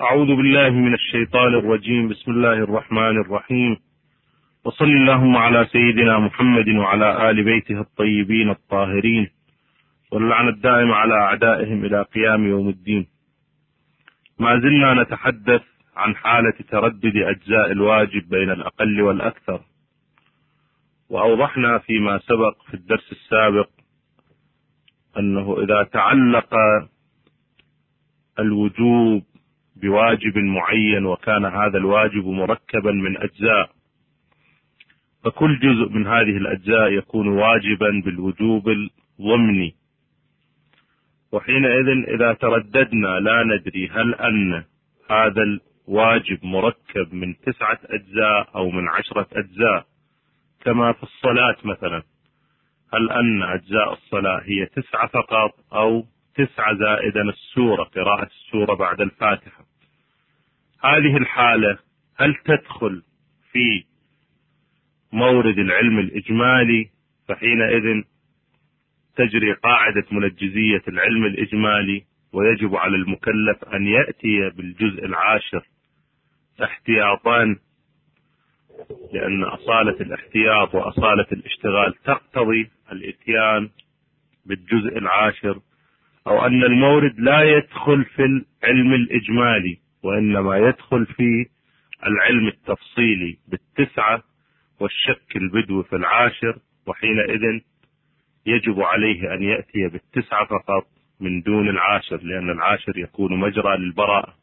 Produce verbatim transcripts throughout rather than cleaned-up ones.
أعوذ بالله من الشيطان الرجيم. بسم الله الرحمن الرحيم، وصل اللهم على سيدنا محمد وعلى آل بيته الطيبين الطاهرين، واللعنة الدائمة على أعدائهم إلى قيام يوم الدين. ما زلنا نتحدث عن حالة تردد أجزاء الواجب بين الأقل والأكثر، وأوضحنا فيما سبق في الدرس السابق أنه إذا تعلق الوجوب بواجب معين وكان هذا الواجب مركبا من أجزاء، فكل جزء من هذه الأجزاء يكون واجبا بالوجوب الضمني. وحينئذ إذا ترددنا لا ندري هل أن هذا الواجب مركب من تسعة أجزاء أو من عشرة أجزاء، كما في الصلاة مثلا، هل أن أجزاء الصلاة هي تسعة فقط أو تسعة زائدا السورة، قراءة السورة بعد الفاتحة. هذه الحالة هل تدخل في مورد العلم الإجمالي؟ فحينئذ تجري قاعدة منجزية العلم الإجمالي، ويجب على المكلف أن يأتي بالجزء العاشر احتياطا، لأن أصالة الاحتياط وأصالة الاشتغال تقتضي الإتيان بالجزء العاشر، أو أن المورد لا يدخل في العلم الإجمالي وإنما يدخل في العلم التفصيلي بالتسعة والشك البدو في العاشر، وحينئذ يجب عليه أن يأتي بالتسعة فقط من دون العاشر، لأن العاشر يكون مجرى للبراءة.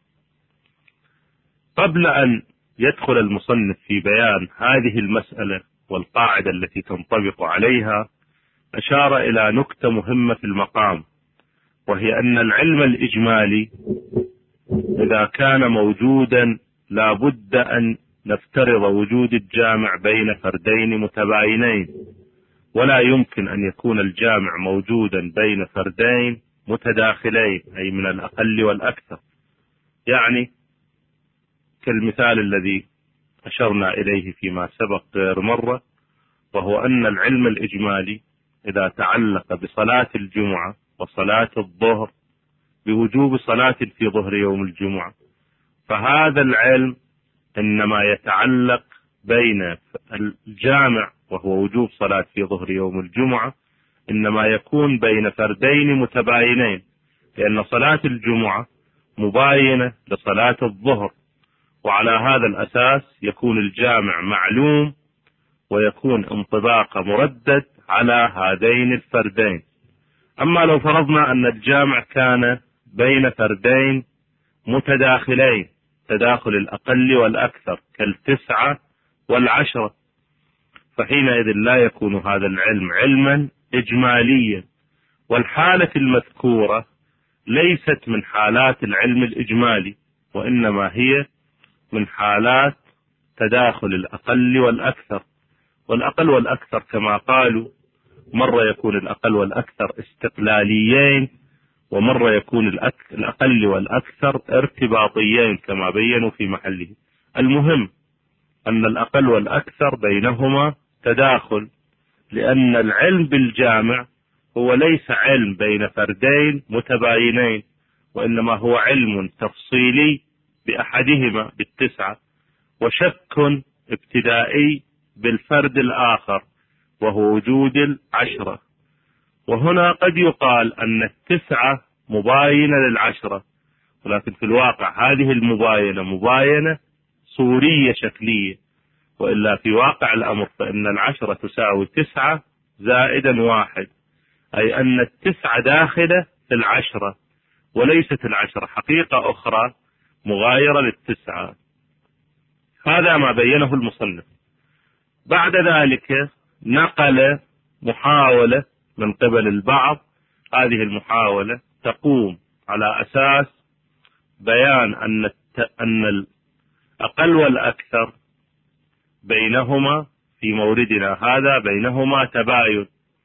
قبل أن يدخل المصنف في بيان هذه المسألة والقاعدة التي تنطبق عليها، أشار إلى نكتة مهمة في المقام، وهي أن العلم الإجمالي إذا كان موجودا لا بد أن نفترض وجود الجامع بين فردين متباينين، ولا يمكن أن يكون الجامع موجودا بين فردين متداخلين، أي من الأقل والأكثر. يعني كالمثال الذي أشرنا إليه فيما سبق غير مرة، وهو أن العلم الإجمالي إذا تعلق بصلاة الجمعة وصلاة الظهر بوجوب صلاة في ظهر يوم الجمعة، فهذا العلم إنما يتعلق بين الجامع وهو وجوب صلاة في ظهر يوم الجمعة، إنما يكون بين فردين متباينين، لأن صلاة الجمعة مباينة لصلاة الظهر، وعلى هذا الأساس يكون الجامع معلوم ويكون انطباق مردد على هذين الفردين. أما لو فرضنا أن الجامع كان بين فردين متداخلين، تداخل الأقل والأكثر كالتسعة والعشرة، فحينئذ لا يكون هذا العلم علما إجماليا. والحالة المذكورة ليست من حالات العلم الإجمالي، وإنما هي من حالات تداخل الأقل والأكثر. والأقل والأكثر كما قالوا مرة يكون الأقل والأكثر استقلاليين، ومرة يكون الأقل والأكثر ارتباطيين كما بينوا في محله. المهم أن الأقل والأكثر بينهما تداخل، لأن العلم بالجامع هو ليس علم بين فردين متباينين، وإنما هو علم تفصيلي بأحدهما بالتسعة، وشك ابتدائي بالفرد الآخر وهو وجود العشرة. وهنا قد يقال أن التسعة مباينة للعشرة، ولكن في الواقع هذه المباينة مباينة صورية شكلية، وإلا في واقع الأمر فإن العشرة تساوي تسعة زائدا واحد، أي أن التسعة داخلة في العشرة وليست العشرة حقيقة أخرى مغايرة للتسعة. هذا ما بينه المصنف. بعد ذلك نقل محاولة من قبل البعض، هذه المحاولة تقوم على أساس بيان أن الت... أن الأقل والأكثر بينهما في موردنا هذا بينهما تباين.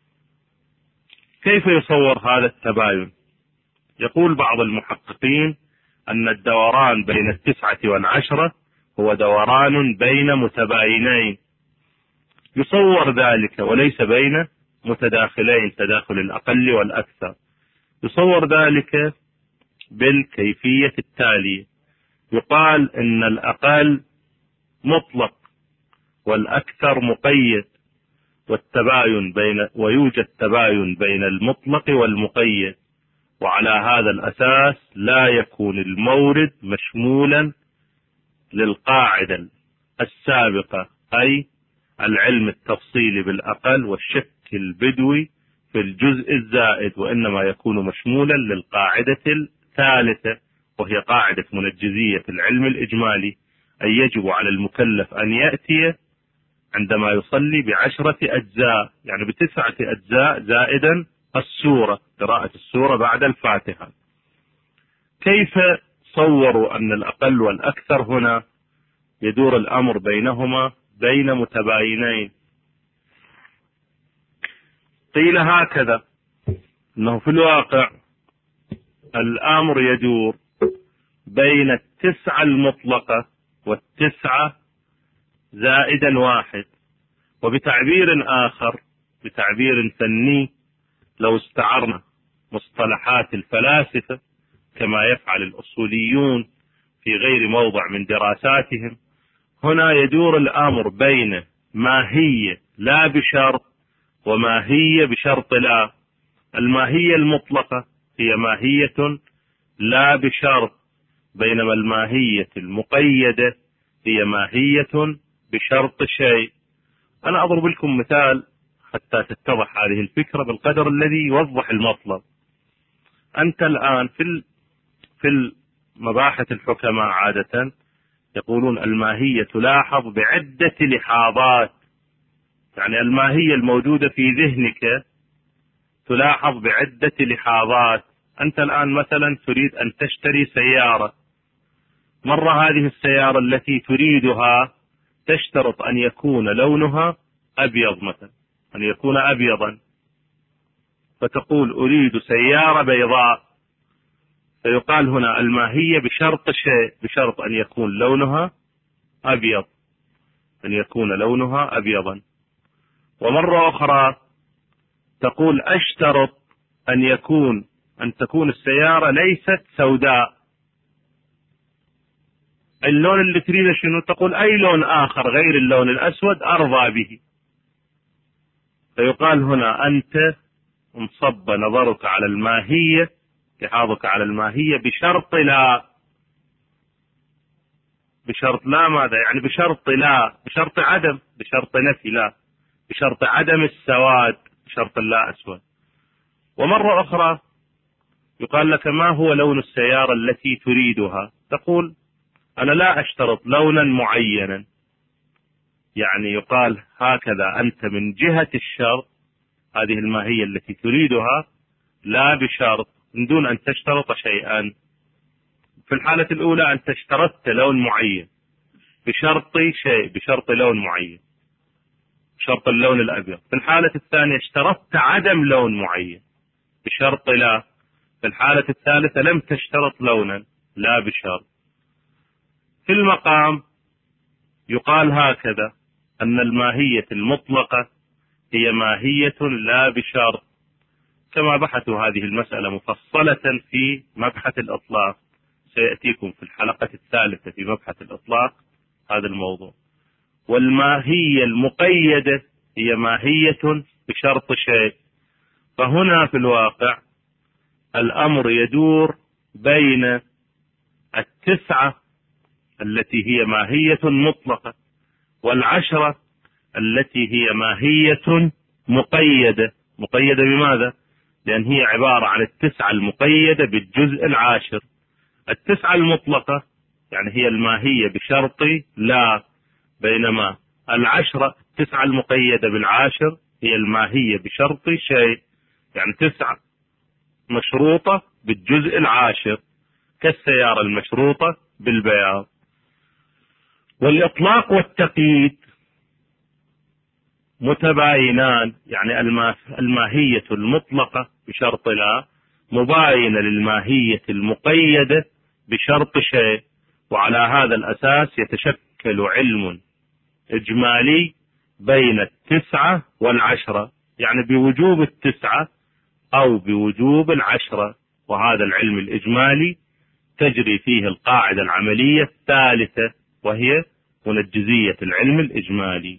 كيف يصور هذا التباين؟ يقول بعض المحققين أن الدوران بين التسعة والعشرة هو دوران بين متباينين، يصور ذلك وليس بين متداخلين تداخل الأقل والأكثر. يصور ذلك بالكيفية التالية: يقال إن الأقل مطلق والأكثر مقيد، والتباين بين ويوجد تباين بين المطلق والمقيد، وعلى هذا الأساس لا يكون المورد مشمولا للقاعدة السابقة، أي العلم التفصيلي بالأقل والشك البدوي في الجزء الزائد، وإنما يكون مشمولا للقاعدة الثالثة، وهي قاعدة منجزية العلم الإجمالي، أي يجب على المكلف أن يأتي عندما يصلي بعشرة أجزاء، يعني بتسعة أجزاء زائدا السورة، قراءة السورة بعد الفاتحة. كيف صوروا أن الأقل والأكثر هنا يدور الأمر بينهما بين متباينين؟ قيل هكذا، أنه في الواقع الأمر يدور بين التسعة المطلقة والتسعة زائدا واحد. وبتعبير آخر، بتعبير فني، لو استعرنا مصطلحات الفلاسفة كما يفعل الأصوليون في غير موضع من دراساتهم، هنا يدور الأمر بين ماهية لا بشرط وماهية بشرط لا. الماهية المطلقة هي ماهية لا بشرط، بينما الماهية المقيدة هي ماهية بشرط شيء. أنا أضرب لكم مثال حتى تتضح هذه الفكرة بالقدر الذي يوضح المطلب. أنت الآن في في المباحث الحكماء عادة يقولون الماهية تلاحظ بعدة لحاظات، يعني الماهية الموجودة في ذهنك تلاحظ بعدة لحاظات. أنت الآن مثلا تريد أن تشتري سيارة، مرة هذه السيارة التي تريدها تشترط أن يكون لونها أبيض، مثلا أن يكون أبيضا، فتقول أريد سيارة بيضاء، فيقال هنا الماهية بشرط شيء، بشرط أن يكون لونها أبيض، أن يكون لونها أبيضا. ومرة أخرى تقول أشترط أن يكون أن تكون السيارة ليست سوداء. اللون اللي تريده شنو؟ تقول أي لون آخر غير اللون الأسود أرضى به. فيقال هنا أنت انصب نظرك على الماهية، لحاظك على الماهية بشرط لا. بشرط لا ماذا؟ يعني بشرط لا، بشرط عدم، بشرط نفي لا، بشرط عدم السواد، بشرط لا أسود. ومرة أخرى يقال لك ما هو لون السيارة التي تريدها؟ تقول أنا لا أشترط لونا معينا. يعني يقال هكذا أنت من جهة الشرط، هذه الماهية التي تريدها لا بشرط، من دون أن تشترط شيئا. في الحالة الأولى أنت اشترطت لون معين بشرط شيء، بشرط لون معين، بشرط اللون الأبيض. في الحالة الثانية اشترطت عدم لون معين بشرط لا. في الحالة الثالثة لم تشترط لونا لا بشرط. في المقام يقال هكذا أن الماهية المطلقة هي ماهية لا بشرط، كما بحثوا هذه المسألة مفصلة في مبحث الإطلاق. سيأتيكم في الحلقة الثالثة في مبحث الإطلاق هذا الموضوع. والماهية المقيدة هي ماهية بشرط شيء. فهنا في الواقع الأمر يدور بين التسعة التي هي ماهية مطلقة والعشرة التي هي ماهية مقيدة. مقيدة بماذا؟ لأن هي عبارة عن التسعة المقيدة بالجزء العاشر. التسعة المطلقة يعني هي الماهية بشرط لا، بينما العشرة التسعة المقيدة بالعاشر هي الماهية بشرط شيء، يعني تسعة مشروطة بالجزء العاشر كالسيارة المشروطة بالبياض. والإطلاق والتقييد متباينان، يعني الماهية المطلقة بشرط لا مباينة للماهية المقيدة بشرط شيء، وعلى هذا الأساس يتشكل علم إجمالي بين التسعة والعشرة، يعني بوجوب التسعة أو بوجوب العشرة. وهذا العلم الإجمالي تجري فيه القاعدة العملية الثالثة وهي منجزية العلم الإجمالي.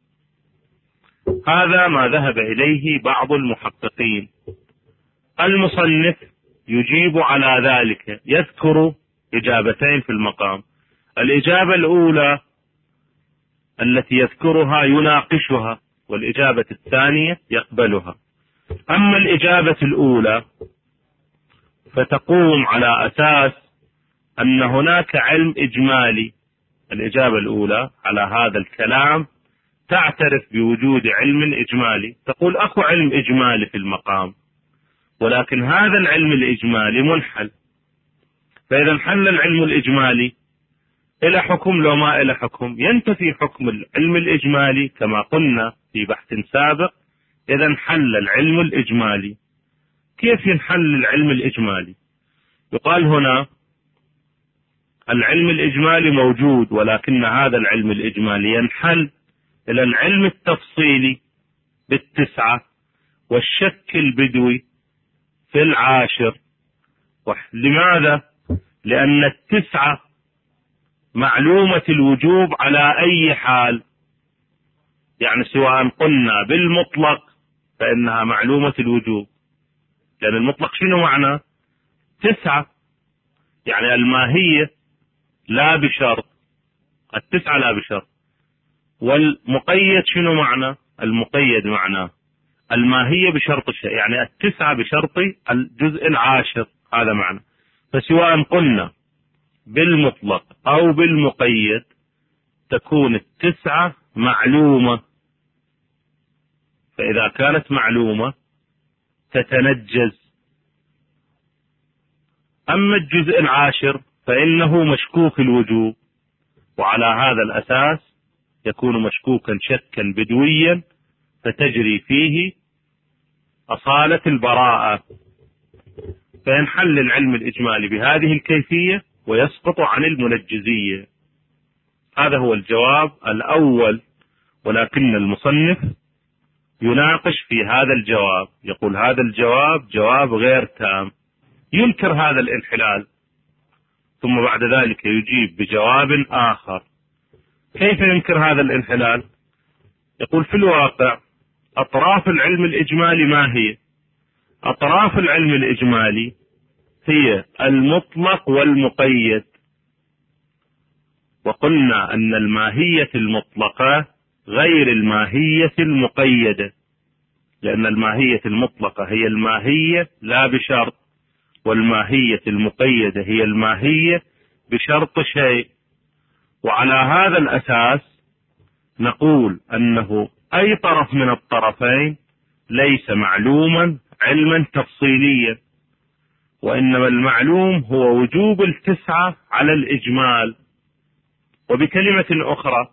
هذا ما ذهب إليه بعض المحققين. المصنف يجيب على ذلك، يذكر إجابتين في المقام. الإجابة الأولى التي يذكرها يناقشها، والإجابة الثانية يقبلها. أما الإجابة الأولى فتقوم على أساس أن هناك علم إجمالي. الإجابة الأولى على هذا الكلام تعترف بوجود علم إجمالي، تقول أكو علم إجمالي في المقام، ولكن هذا العلم الإجمالي منحل. فإذا انحل العلم الإجمالي إلى حكم لو ما إلى حكم، ينتفي حكم العلم الإجمالي كما قلنا في بحث سابق. إذا انحل العلم الإجمالي. كيف ينحل العلم الإجمالي؟ يقال هنا العلم الإجمالي موجود، ولكن هذا العلم الإجمالي ينحل إلى العلم التفصيلي بالتسعة، والشك البدوي في العاشر. لماذا؟ لأن التسعة معلومة الوجوب على أي حال، يعني سواء قلنا بالمطلق فإنها معلومة الوجوب، لأن المطلق شنو معنى؟ تسعة، يعني الماهية لا بشرط، التسعة لا بشرط. والمقيد شنو معنى؟ المقيد معناه الماهية بشرط الشيء، يعني التسعة بشرط الجزء العاشر، هذا معنى. فسواء قلنا بالمطلق أو بالمقيد تكون التسعة معلومة. فإذا كانت معلومة تتنجز. أما الجزء العاشر فإنه مشكوك الوجوب، وعلى هذا الأساس يكون مشكوكا شكا بدويا، فتجري فيه أصالة البراءة. فينحل العلم الإجمالي بهذه الكيفية ويسقط عن المنجزية. هذا هو الجواب الأول، ولكن المصنف يناقش في هذا الجواب، يقول هذا الجواب جواب غير تام، ينكر هذا الانحلال، ثم بعد ذلك يجيب بجواب آخر. كيف ينكر هذا الانحلال؟ يقول في الواقع أطراف العلم الإجمالي ما هي؟ أطراف العلم الإجمالي هي المطلق والمقيد، وقلنا أن الماهية المطلقة غير الماهية المقيدة، لأن الماهية المطلقة هي الماهية لا بشرط، والماهية المقيدة هي الماهية بشرط شيء. وعلى هذا الأساس نقول أنه أي طرف من الطرفين ليس معلوما علما تفصيليا، وإنما المعلوم هو وجوب التسعة على الإجمال. وبكلمة أخرى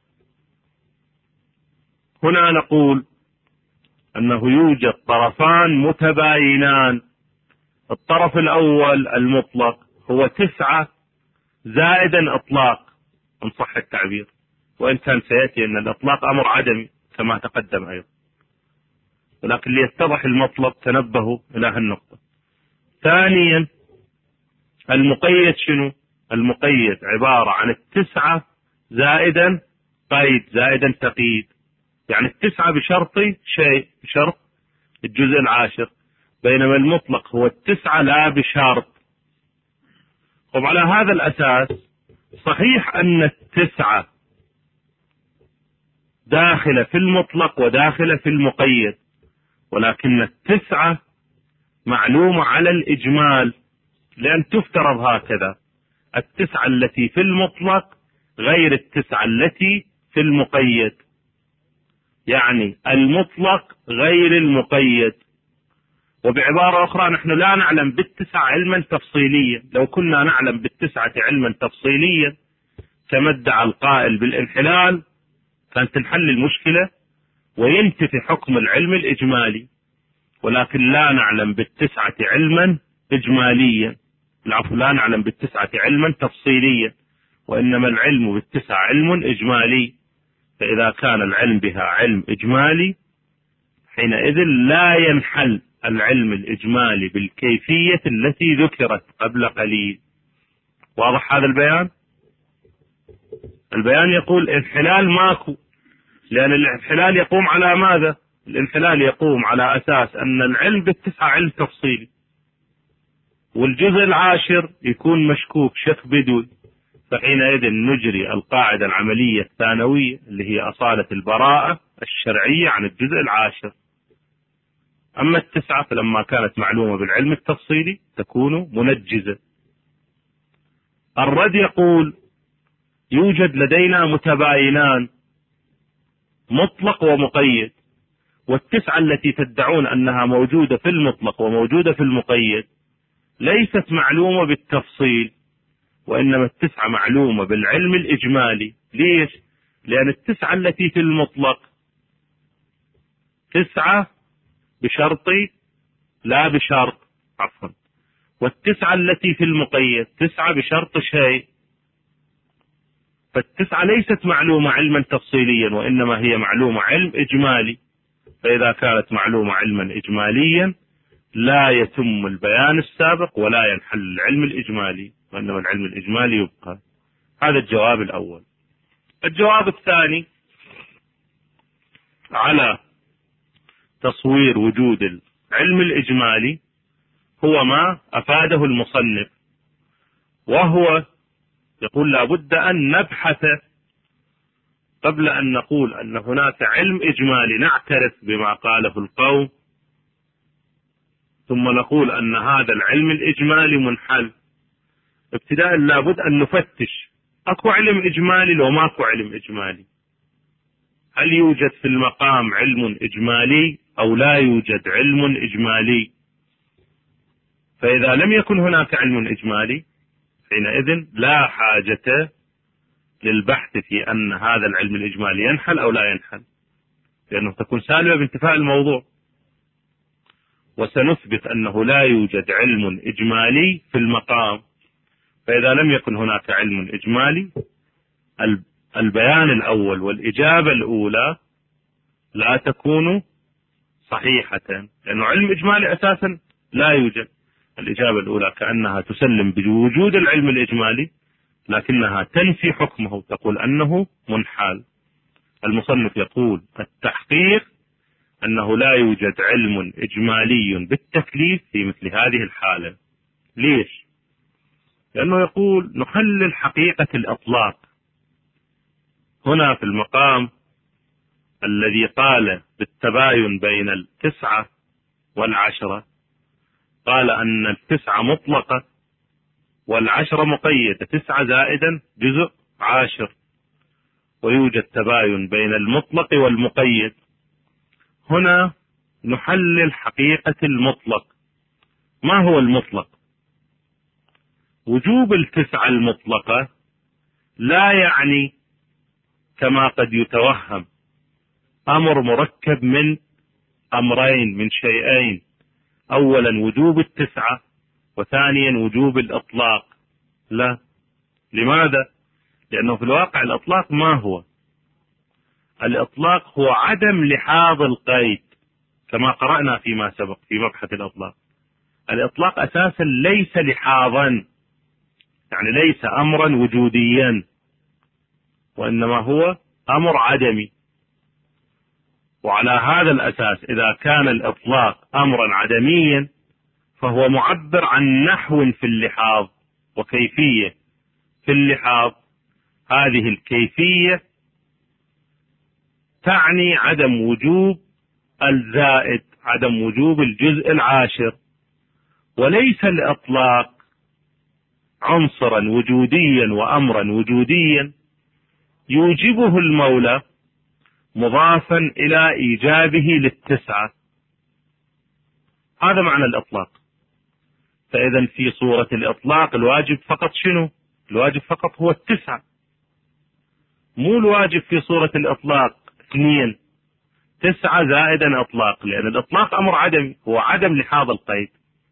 هنا نقول أنه يوجد طرفان متباينان. الطرف الأول المطلق هو تسعة زائدا إطلاق إن صح التعبير، وإن كان سيأتي أن الإطلاق أمر عدمي كما تقدم أيضا، ولكن ليتضح المطلب تنبهوا إلى هالنقطة. ثانيا المقيد شنو؟ المقيد عبارة عن التسعة زائدا قيد زائدا تقييد، يعني التسعة بشرط شيء، بشرط الجزء العاشر، بينما المطلق هو التسعة لا بشرط. وعلى هذا الأساس صحيح أن التسعة داخلة في المطلق وداخلة في المقيد، ولكن التسعة معلومة على الإجمال، لأن تفترض هكذا: التسعة التي في المطلق غير التسعة التي في المقيد، يعني المطلق غير المقيد. وبعبارة أخرى نحن لا نعلم بالتسعة علما تفصيليا. لو كنا نعلم بالتسعة علما تفصيليا كما ادعى القائل بالانحلال كانت تنحل المشكلة وينتفي حكم العلم الإجمالي، ولكن لا نعلم بالتسعة علما إجماليا، العفو لا نعلم بالتسعة علما تفصيليا، وإنما العلم بالتسعة علم إجمالي. فإذا كان العلم بها علم إجمالي حينئذ لا ينحل العلم الإجمالي بالكيفية التي ذكرت قبل قليل. واضح هذا البيان؟ البيان يقول انحلال ماكو، لأن الانحلال يقوم على ماذا؟ الانحلال يقوم على أساس أن العلم بالتسعة علم تفصيلي، والجزء العاشر يكون مشكوك شك بدوي، فحينئذ نجري القاعدة العملية الثانوية اللي هي أصالة البراءة الشرعية عن الجزء العاشر. أما التسعة فلما كانت معلومة بالعلم التفصيلي تكون منجزة. الرد يقول يوجد لدينا متباينان مطلق ومقيد، والتسعة التي تدعون أنها موجودة في المطلق وموجودة في المقيد ليست معلومة بالتفصيل، وإنما التسعة معلومة بالعلم الإجمالي. ليش؟ لأن التسعة التي في المطلق تسعة بشرطي لا بشرط، عفوا، والتسعة التي في المقيد تسعة بشرط شيء، فالتسعة ليست معلومة علما تفصيليا، وإنما هي معلومة علم إجمالي. فإذا كانت معلومة علما إجماليا لا يتم البيان السابق ولا ينحل العلم الإجمالي، وإنما العلم الإجمالي يبقى. هذا الجواب الأول. الجواب الثاني على تصوير وجود العلم الإجمالي هو ما أفاده المصنف، وهو يقول لابد أن نبحث قبل أن نقول أن هناك علم إجمالي نعترف بما قاله القوم، ثم نقول أن هذا العلم الإجمالي منحل. ابتداء لابد أن نفتش أكو علم إجمالي لو ماكو علم إجمالي، هل يوجد في المقام علم إجمالي أو لا يوجد علم إجمالي. فإذا لم يكن هناك علم إجمالي حينئذ لا حاجة للبحث في أن هذا العلم الإجمالي ينحل أو لا ينحل، لأنه تكون سالبة بانتفاء الموضوع. وسنثبت أنه لا يوجد علم إجمالي في المقام، فإذا لم يكن هناك علم إجمالي البيان الأول والإجابة الأولى لا تكون صحيحة، لأنه علم إجمالي أساسا لا يوجد. الإجابة الأولى كأنها تسلم بوجود العلم الإجمالي لكنها تنفي حكمه، تقول أنه منحال. المصنف يقول التحقيق أنه لا يوجد علم إجمالي بالتكليف في مثل هذه الحالة. ليش؟ لأنه يقول نحلل حقيقة الإطلاق. هنا في المقام الذي قال بالتباين بين التسعة والعشرة قال أن التسعة مطلقة والعشرة مقيدة، تسعة زائدا جزء عاشر، ويوجد تباين بين المطلق والمقيد. هنا نحلل حقيقة المطلق. ما هو المطلق؟ وجوب التسعة المطلقة لا يعني كما قد يتوهم أمر مركب من أمرين من شيئين، أولا وجوب التسعة وثانيا وجوب الإطلاق. لا. لماذا؟ لأنه في الواقع الإطلاق ما هو؟ الإطلاق هو عدم لحاظ القيد كما قرأنا فيما سبق في مبحث الإطلاق. الإطلاق أساسا ليس لحاظا، يعني ليس أمرا وجوديا، وإنما هو أمر عدمي. وعلى هذا الأساس إذا كان الإطلاق أمرا عدميا فهو معبر عن نحو في اللحاظ وكيفية في اللحاظ. هذه الكيفية تعني عدم وجوب الزائد، عدم وجوب الجزء العاشر، وليس الإطلاق عنصرا وجوديا وأمرا وجوديا يوجبه المولى مضافا إلى إيجابه للتسعة. هذا معنى الإطلاق. فإذا في صورة الإطلاق الواجب فقط شنو؟ الواجب فقط هو التسعة، مو الواجب في صورة الإطلاق اثنين، تسعة زائدا إطلاق، لأن الإطلاق أمر عدمي، هو عدم لحاظ القيد.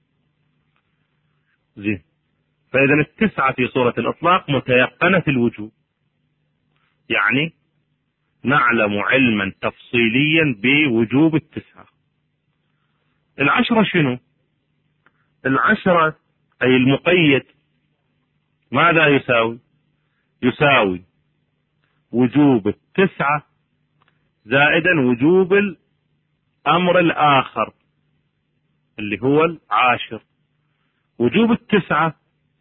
زين. فإذا التسعة في صورة الإطلاق متيقنة الوجوب، يعني نعلم علما تفصيليا بوجوب التسعة. العشرة شنو؟ العشرة أي المقيد ماذا يساوي؟ يساوي وجوب التسعة زائدا وجوب الأمر الآخر اللي هو العاشر. وجوب التسعة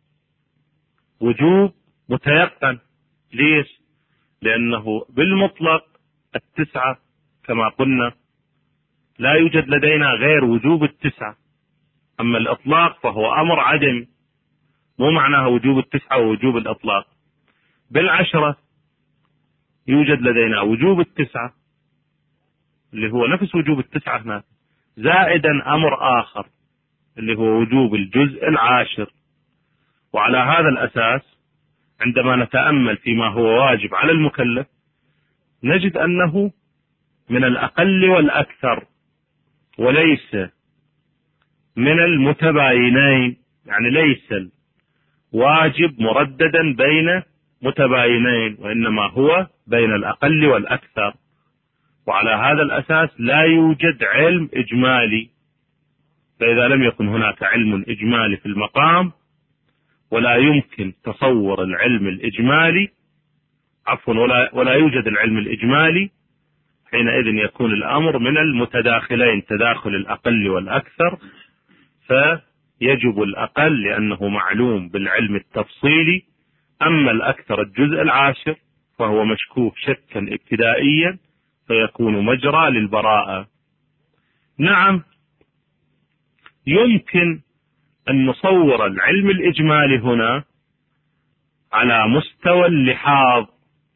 وجوب متيقن. ليش؟ لأنه بالمطلق التسعة كما قلنا لا يوجد لدينا غير وجوب التسعة، أما الإطلاق فهو أمر عدمي، مو معناها وجوب التسعة ووجوب الإطلاق. بالعشرة يوجد لدينا وجوب التسعة اللي هو نفس وجوب التسعة هناك، زائدا أمر آخر اللي هو وجوب الجزء العاشر. وعلى هذا الأساس عندما نتأمل فيما هو واجب على المكلف نجد أنه من الأقل والأكثر وليس من المتباينين، يعني ليس الواجب مرددا بين متباينين، وإنما هو بين الأقل والأكثر. وعلى هذا الأساس لا يوجد علم إجمالي، فإذا لم يكن هناك علم إجمالي في المقام ولا يمكن تصور العلم الإجمالي عفوا ولا, ولا يوجد العلم الإجمالي، حينئذ يكون الأمر من المتداخلين، تداخل الأقل والأكثر، فيجب الأقل لأنه معلوم بالعلم التفصيلي، أما الأكثر الجزء العاشر فهو مشكوك شكا ابتدائيا فيكون مجرى للبراءة. نعم يمكن أن نصور العلم الإجمالي هنا على مستوى اللحاظ،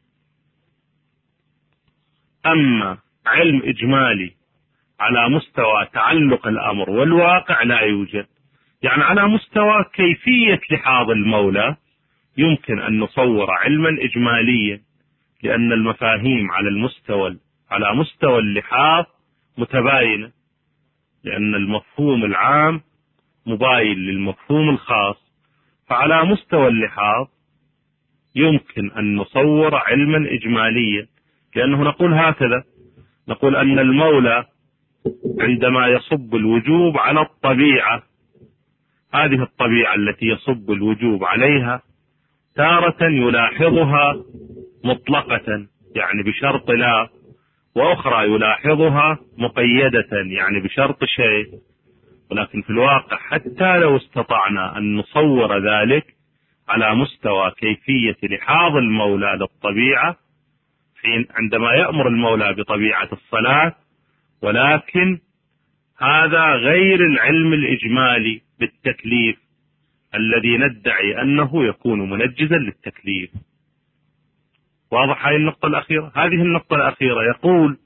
أما علم إجمالي على مستوى تعلق الأمر والواقع لا يوجد. يعني على مستوى كيفية لحاظ المولى يمكن أن نصور علما إجماليا، لأن المفاهيم على المستوى على مستوى اللحاظ متباينة، لأن المفهوم العام مباين للمفهوم الخاص، فعلى مستوى اللحاظ يمكن أن نصور علما إجماليا، لأنه نقول هكذا، نقول أن المولى عندما يصب الوجوب على الطبيعة، هذه الطبيعة التي يصب الوجوب عليها تارة يلاحظها مطلقة يعني بشرط لا، وأخرى يلاحظها مقيدة يعني بشرط شيء. ولكن في الواقع حتى لو استطعنا أن نصور ذلك على مستوى كيفية لحاظ المولى للطبيعة حين عندما يأمر المولى بطبيعة الصلاة، ولكن هذا غير العلم الإجمالي بالتكليف الذي ندعي أنه يكون منجزا للتكليف. واضح هذه النقطة الأخيرة؟ هذه النقطة الأخيرة يقول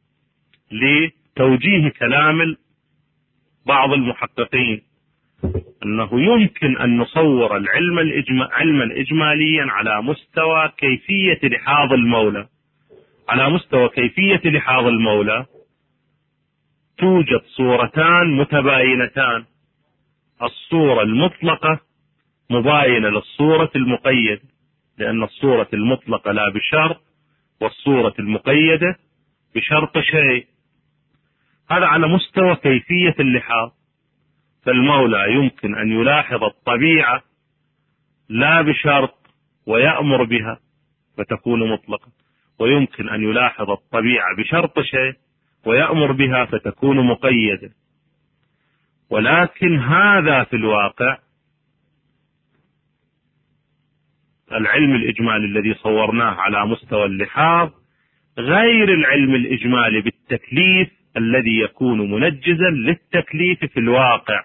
لتوجيه كلام بعض المحققين أنه يمكن أن نصور العلم الإجمال علما إجماليا على مستوى كيفية لحاظ المولى. على مستوى كيفية لحاظ المولى توجد صورتان متباينتان، الصورة المطلقة مباينة للصورة المقيدة، لأن الصورة المطلقة لا بشرط والصورة المقيدة بشرط شيء. هذا على مستوى كيفية اللحاظ، فالمولى يمكن أن يلاحظ الطبيعة لا بشرط ويأمر بها فتكون مطلقة، ويمكن أن يلاحظ الطبيعة بشرط شيء ويأمر بها فتكون مقيدة. ولكن هذا في الواقع العلم الإجمالي الذي صورناه على مستوى اللحاظ غير العلم الإجمالي بالتكليف الذي يكون منجزا للتكليف في الواقع.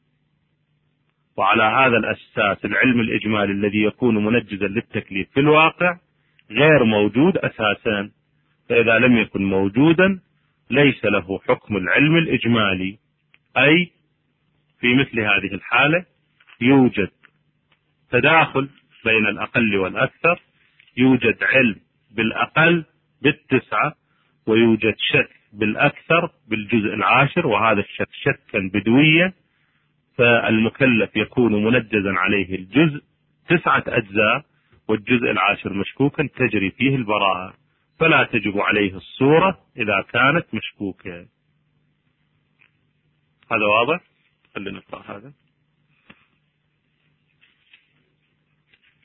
وعلى هذا الأساس العلم الإجمالي الذي يكون منجزا للتكليف في الواقع غير موجود أساسا، فإذا لم يكن موجودا ليس له حكم العلم الإجمالي. أي في مثل هذه الحالة يوجد تداخل بين الأقل والأكثر، يوجد علم بالأقل بالتسعة ويوجد شك بالأكثر بالجزء العاشر، وهذا الشك شكا بدويا، فالمكلف يكون منجزا عليه الجزء تسعة أجزاء والجزء العاشر مشكوكا تجري فيه البراءة، فلا تجب عليه الصورة إذا كانت مشكوكة. هذا واضح؟ خلينا نقرأ هذا.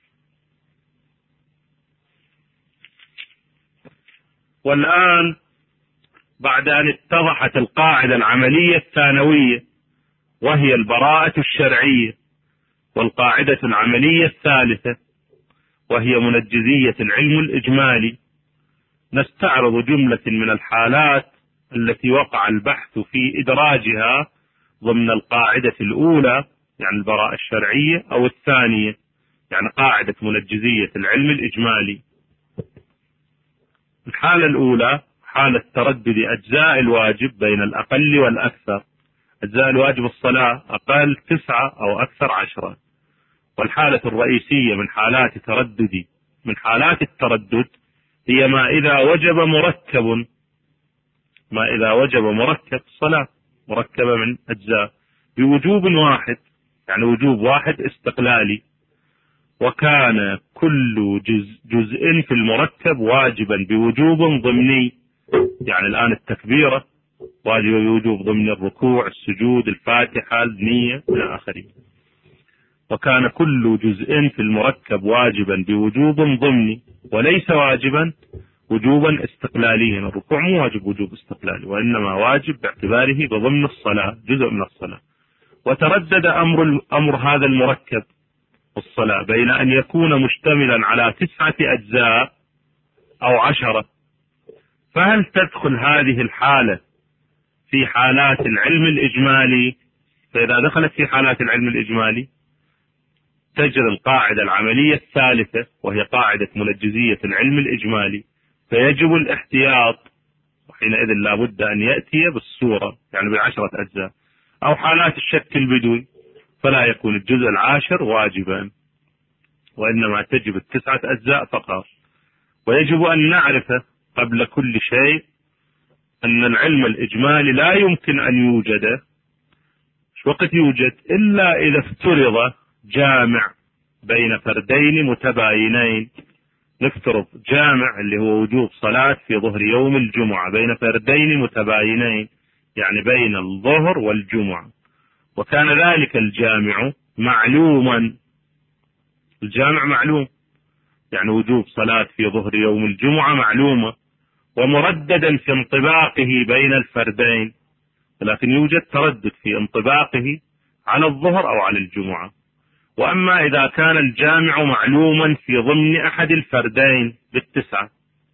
والآن بعد أن اتضحت القاعدة العملية الثانوية وهي البراءة الشرعية، والقاعدة العملية الثالثة وهي منجزية العلم الإجمالي، نستعرض جملة من الحالات التي وقع البحث في إدراجها ضمن القاعدة الأولى يعني البراءة الشرعية، أو الثانية يعني قاعدة منجزية العلم الإجمالي. الحالة الأولى حالة تردد أجزاء الواجب بين الأقل والأكثر. أجزاء الواجب الصلاة أقل تسعة أو أكثر عشرة. والحالة الرئيسية من حالات تردد من حالات التردد هي ما إذا وجب مركب ما إذا وجب مركب صلاة مركبة من أجزاء بوجوب واحد، يعني وجوب واحد استقلالي، وكان كل جزء, جزء في المركب واجبا بوجوب ضمني، يعني الآن التكبيرة واجبة بوجوب ضمن الركوع السجود الفاتحة النية إلى آخره. وكان كل جزء في المركب واجبا بوجوب ضمني وليس واجبا وجوبا استقلاليا. الركوع مو واجب وجوب استقلالي، وإنما واجب باعتباره بضمن الصلاة جزء من الصلاة. وتردد أمر, أمر هذا المركب الصلاة بين أن يكون مشتملا على تسعة أجزاء أو عشرة. فهل تدخل هذه الحالة في حالات العلم الإجمالي؟ فإذا دخلت في حالات العلم الإجمالي تجري القاعدة العملية الثالثة وهي قاعدة منجزية العلم الإجمالي، فيجب الاحتياط، وحينئذ لا بد أن يأتي بالصورة يعني بالعشرة أجزاء. أو حالات الشك البدوي فلا يكون الجزء العاشر واجبا، وإنما تجب التسعة أجزاء فقط. ويجب أن نعرف قبل كل شيء أن العلم الإجمالي لا يمكن أن يوجد وقت يوجد إلا إذا افترض جامع بين فردين متباينين. نفترض جامع اللي هو وجوب صلاة في ظهر يوم الجمعة بين فردين متباينين، يعني بين الظهر والجمعة، وكان ذلك الجامع معلوما. الجامع معلوم يعني وجوب صلاة في ظهر يوم الجمعة معلومة، ومرددا في انطباقه بين الفردين، لكن يوجد تردد في انطباقه على الظهر أو على الجمعة. وأما إذا كان الجامع معلوما في ضمن أحد الفردين بالتسعة،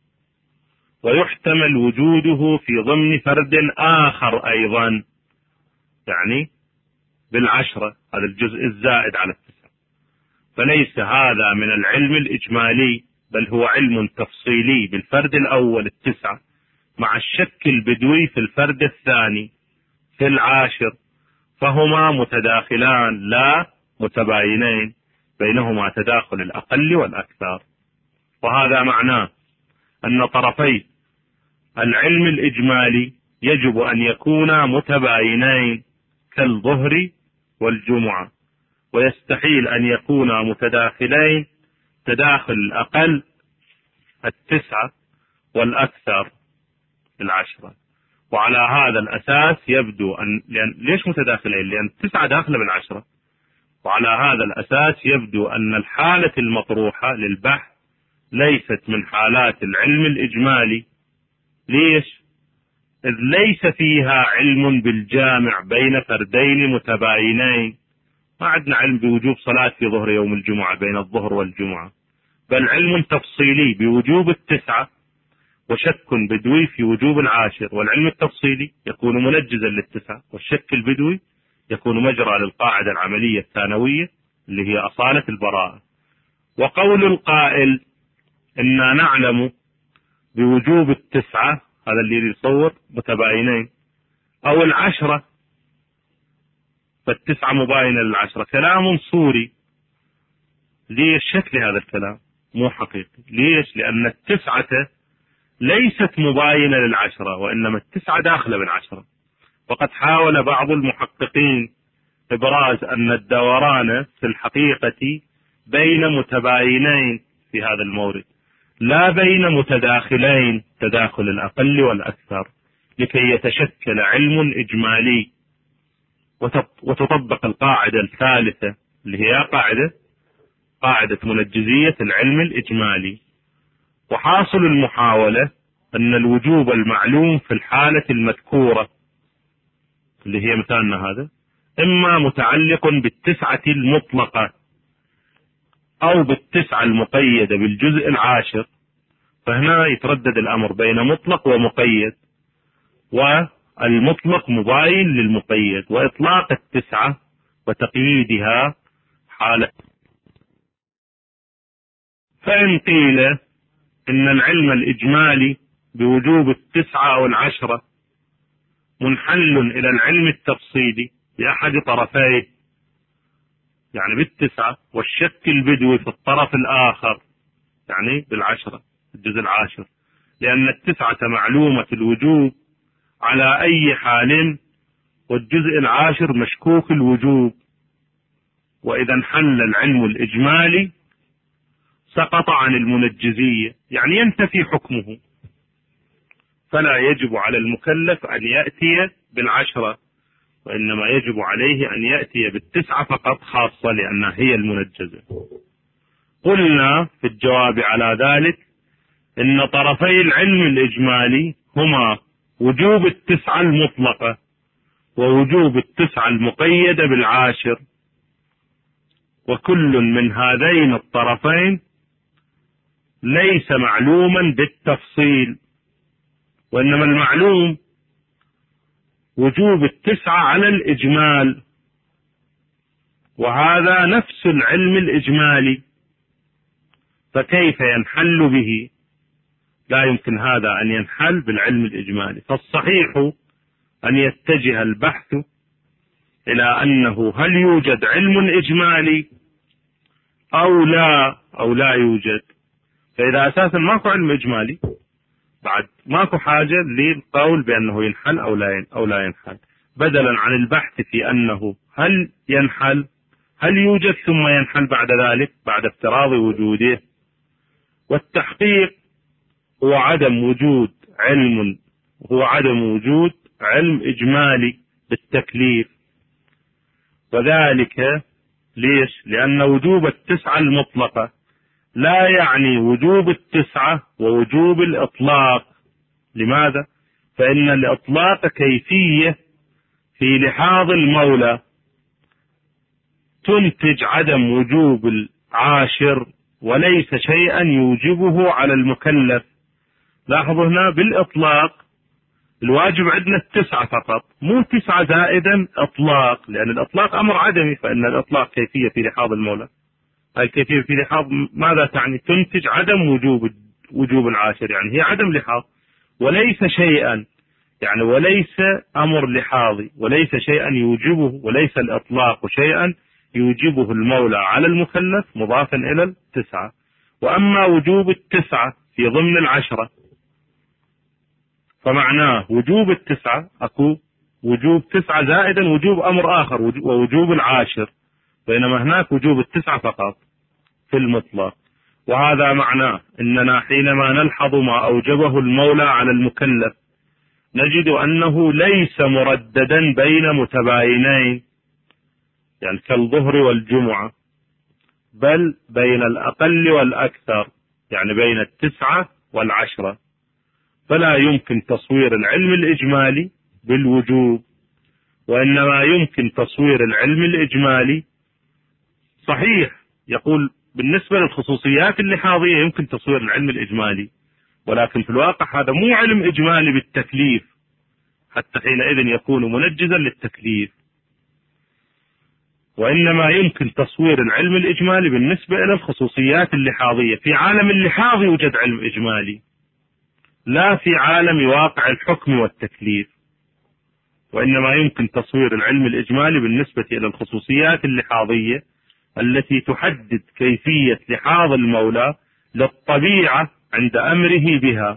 ويحتمل وجوده في ضمن فرد آخر أيضا يعني بالعشرة، هذا الجزء الزائد على التسعة، فليس هذا من العلم الإجمالي، بل هو علم تفصيلي بالفرد الأول التسعة مع الشك البدوي في الفرد الثاني في العاشر، فهما متداخلان لا متباينين، بينهما تداخل الأقل والأكثر. وهذا معناه أن طرفي العلم الإجمالي يجب أن يكونا متباينين كالظهر والجمعة، ويستحيل أن يكونا متداخلين تداخل الأقل التسعة والأكثر العشرة. وعلى هذا الأساس يبدو أن لأن ليش متداخلين؟ لأن التسعة داخلة بالعشرة. وعلى هذا الأساس يبدو أن الحالة المطروحة للبحث ليست من حالات العلم الإجمالي. ليش؟ إذ ليس فيها علم بالجامع بين فردين متباينين. ما عندنا علم بوجوب صلاة في ظهر يوم الجمعة بين الظهر والجمعة، بل علم تفصيلي بوجوب التسعة وشك بدوي في وجوب العاشر. والعلم التفصيلي يكون منجزا للتسعة، والشك البدوي يكون مجرى للقاعدة العملية الثانوية اللي هي أصالة البراءة. وقول القائل إننا نعلم بوجوب التسعة، هذا اللي يصور متباينين، أو العشرة فالتسعة مباينة للعشرة، كلام صوري. ليش شكل هذا الكلام مو حقيقي؟ ليش؟ لأن التسعة ليست مباينة للعشرة، وإنما التسعة داخلة بالعشرة. وقد حاول بعض المحققين إبراز أن الدوران في الحقيقة بين متباينين في هذا المورد، لا بين متداخلين تداخل الأقل والأكثر، لكي يتشكل علم إجمالي وتطبق القاعدة الثالثة اللي هي قاعدة قاعدة منجزية العلم الإجمالي. وحاصل المحاولة أن الوجوب المعلوم في الحالة المذكورة اللي هي مثالنا هذا إما متعلق بالتسعة المطلقة أو بالتسعة المقيدة بالجزء العاشر، فهنا يتردد الأمر بين مطلق ومقيد، والمطلق مباين للمقيد، وإطلاق التسعة وتقييدها حالة. فإن قيل إن العلم الإجمالي بوجوب التسعة أو العشرة منحل إلى العلم التفصيلي بأحد طرفيه، يعني بالتسعة، والشك البدوي في الطرف الآخر يعني بالعشرة الجزء العاشر، لأن التسعة معلومة الوجوب على أي حال، والجزء العاشر مشكوك الوجوب، وإذا انحل العلم الإجمالي سقط عن المنجزية، يعني ينتفي حكمه، فلا يجب على المكلف أن يأتي بالعشرة، وإنما يجب عليه أن يأتي بالتسعة فقط خاصة لأنها هي المنجزة. قلنا في الجواب على ذلك إن طرفي العلم الإجمالي هما وجوب التسعة المطلقة ووجوب التسعة المقيدة بالعاشر، وكل من هذين الطرفين ليس معلوما بالتفصيل، وإنما المعلوم وجوب التسعة على الإجمال، وهذا نفس العلم الإجمالي، فكيف ينحل به؟ لا يمكن هذا أن ينحل بالعلم الإجمالي. فالصحيح أن يتجه البحث إلى أنه هل يوجد علم إجمالي أو لا أو لا يوجد. فإذا أساسا ماكو علم إجمالي بعد ماكو حاجة للقول بأنه ينحل أو لا أو لا ينحل، بدلا عن البحث في أنه هل ينحل هل يوجد ثم ينحل بعد ذلك بعد افتراض وجوده. والتحقيق هو عدم وجود علم هو عدم وجود علم إجمالي بالتكليف، وذلك ليش؟ لأن وجوب التسعة المطلقة لا يعني وجوب التسعة ووجوب الإطلاق. لماذا؟ فإن الإطلاق كيفية في لحاظ المولى تنتج عدم وجوب العاشر، وليس شيئا يوجبه على المكلف. لاحظوا هنا بالإطلاق الواجب عندنا التسعة فقط، مو تسعة زائدا إطلاق، لأن الإطلاق أمر عدمي، فإن الإطلاق كيفية في لحاظ المولى. هاي الكيفية في لحاظ ماذا تعني؟ تنتج عدم وجوب وجوب العاشر، يعني هي عدم لحاظ وليس شيئا، يعني وليس أمر لحاظي، وليس شيئا يوجبه، وليس الإطلاق شيئا يوجبه المولى على المكلف مضافا إلى التسعة. وأما وجوب التسعة في ضمن العشرة فمعناه وجوب التسعة أكو وجوب تسعة زائدا وجوب أمر آخر ووجوب العاشر، بينما هناك وجوب التسعة فقط في المطلق. وهذا معناه أننا حينما نلحظ ما أوجبه المولى على المكلف نجد أنه ليس مرددا بين متباينين، يعني كالظهر والجمعة، بل بين الأقل والأكثر، يعني بين التسعة والعشرة. فلا يمكن تصوير العلم الإجمالي بالوجوب، وإنما يمكن تصوير العلم الإجمالي صحيح يقول بالنسبة للخصوصيات اللحاظية يمكن تصوير العلم الإجمالي، ولكن في الواقع هذا مو علم إجمالي بالتكليف، حتى حينئذ يكون منجزا للتكليف. وإنما يمكن تصوير العلم الإجمالي بالنسبة إلى الخصوصيات اللحاظية. في عالم اللحاظ يوجد علم إجمالي، لا في عالم واقع الحكم والتكليف. وإنما يمكن تصوير العلم الإجمالي بالنسبة إلى الخصوصيات اللحاظية التي تحدد كيفية لحاظ المولى للطبيعة عند أمره بها،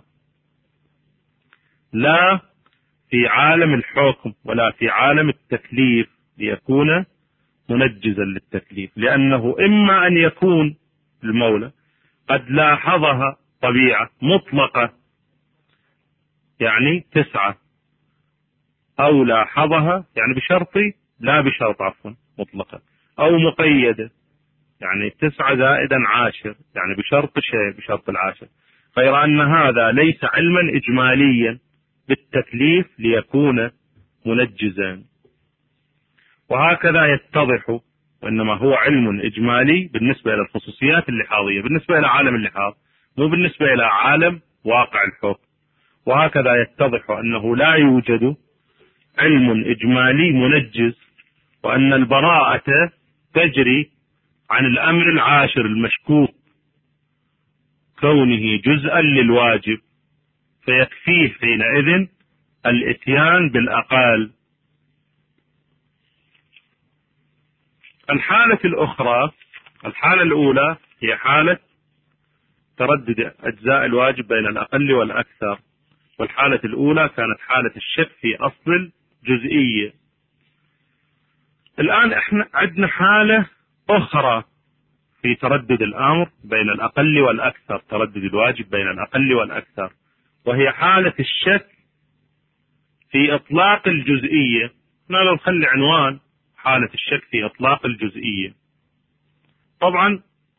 لا في عالم الحكم ولا في عالم التكليف ليكون منجزا للتكليف. لأنه إما أن يكون المولى قد لاحظها طبيعة مطلقة يعني تسعة، أو لاحظها يعني بشرط لا بشرط عفوا مطلقة، أو مقيدة يعني تسعة زائدا عاشر يعني بشرط شيء بشرط العاشر، غير أن هذا ليس علما إجماليا بالتكليف ليكون منجزا. وهكذا يتضح، وإنما هو علم إجمالي بالنسبة إلى الخصوصيات اللحاظية، بالنسبة إلى عالم اللحاظ، مو بالنسبة إلى عالم واقع الحكم. وهكذا يتضح أنه لا يوجد علم إجمالي منجز، وأن البراءة تجري عن الأمر العاشر المشكوك كونه جزءا للواجب، فيكفيه حينئذ الإتيان بالأقل. الحالة الأخرى، الحالة الأولى هي حالة تردد أجزاء الواجب بين الأقل والأكثر، والحالة الأولى كانت حالة الشك في أصل الجزئية. الآن احنا عندنا حالة أخرى في تردد الأمر بين الأقل والأكثر، تردد الواجب بين الأقل والأكثر، وهي حالة الشك في إطلاق الجزئية. لو نخلي عنوان حالة الشك في إطلاق الجزئية. طبعا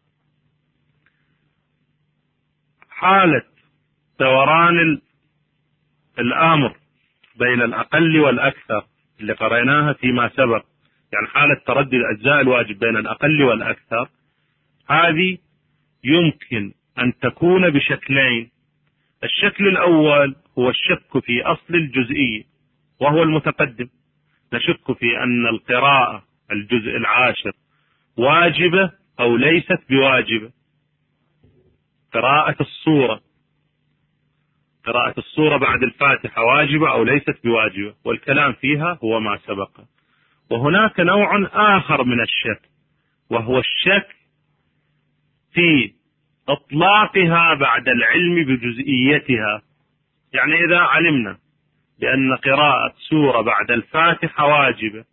حالة دوران الأمر بين الأقل والأكثر اللي قرأناها فيما سبق، يعني حالة تردد أجزاء الواجب بين الأقل والأكثر، هذه يمكن أن تكون بشكلين. الشكل الأول هو الشك في أصل الجزئية، وهو المتقدم. نشك في أن القراءة الجزء العاشر واجبة أو ليست بواجبة. قراءة السورة قراءة السورة بعد الفاتحة واجبة أو ليست بواجبة، والكلام فيها هو ما سبق. وهناك نوع آخر من الشك، وهو الشك في إطلاقها بعد العلم بجزئيتها. يعني إذا علمنا بأن قراءة سورة بعد الفاتحة واجبة،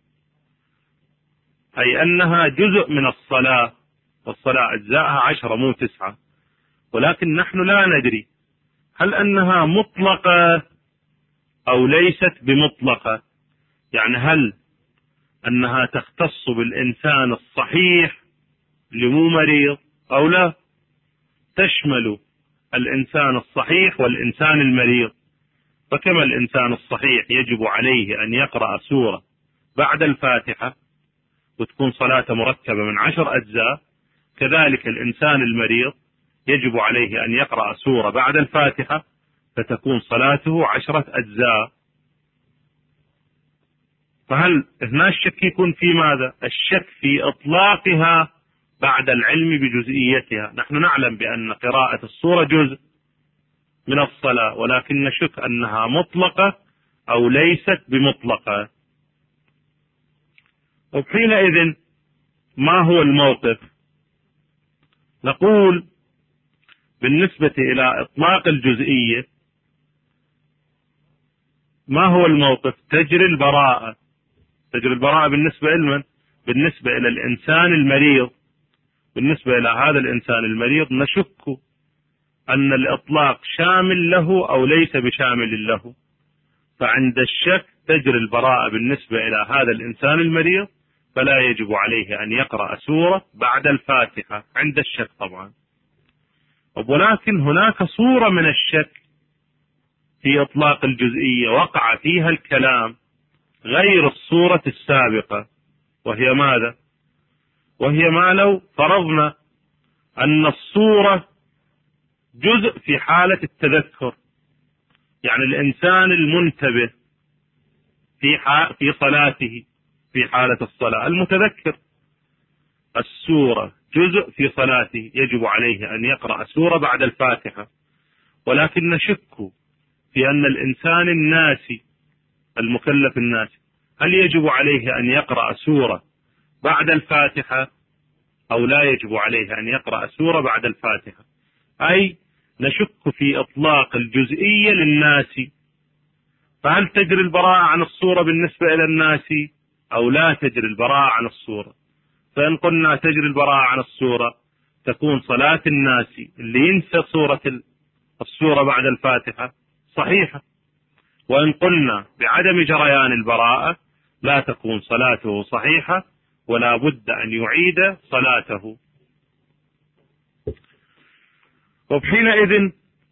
أي أنها جزء من الصلاة، والصلاة أجزاءها عشرة مو تسعة، ولكن نحن لا ندري هل أنها مطلقة أو ليست بمطلقة. يعني هل أنها تختص بالإنسان الصحيح اللي مو مريض أو لا، تشمل الإنسان الصحيح والإنسان المريض. فكما الإنسان الصحيح يجب عليه أن يقرأ سورة بعد الفاتحة وتكون صلاته مركبة من عشر أجزاء، كذلك الإنسان المريض يجب عليه أن يقرأ سورة بعد الفاتحة فتكون صلاته عشرة أجزاء. فهل هنا الشك يكون في ماذا؟ الشك في إطلاقها بعد العلم بجزئيتها. نحن نعلم بأن قراءة السورة جزء من الصلاة، ولكن نشك أنها مطلقة أو ليست بمطلقة. وحينئذ ما هو الموقف؟ نقول بالنسبة إلى إطلاق الجزئية، ما هو الموقف؟ تجري البراءة. تجري البراءة بالنسبة لمن؟ بالنسبة إلى الإنسان المريض. بالنسبة إلى هذا الإنسان المريض نشك أن الإطلاق شامل له أو ليس بشامل له، فعند الشك تجري البراءة بالنسبة إلى هذا الإنسان المريض، فلا يجب عليه أن يقرأ سورة بعد الفاتحة عند الشك طبعا. ولكن هناك صورة من الشك في إطلاق الجزئية وقع فيها الكلام غير الصورة السابقة، وهي ماذا؟ وهي ما لو فرضنا أن الصورة جزء في حالة التذكر، يعني الإنسان المنتبه في في صلاته في حالة الصلاة المتذكر، السورة جزء في صلاته يجب عليه أن يقرأ سورة بعد الفاتحة. ولكن نشك في أن الإنسان الناسي المكلف الناسي هل يجب عليه أن يقرأ سورة بعد الفاتحة أو لا يجب عليه أن يقرأ سورة بعد الفاتحة. أي نشك في إطلاق الجزئية للناسي، فهل تجري البراءة عن الصورة بالنسبة إلى الناسي أو لا تجري البراءة عن الصورة؟ فإن قلنا تجري البراءة عن الصورة تكون صلاة الناسي اللي ينسى صورة السورة بعد الفاتحة صحيحة، وإن قلنا بعدم جريان البراءة لا تكون صلاته صحيحة ولا بد أن يعيد صلاته. وبحينئذ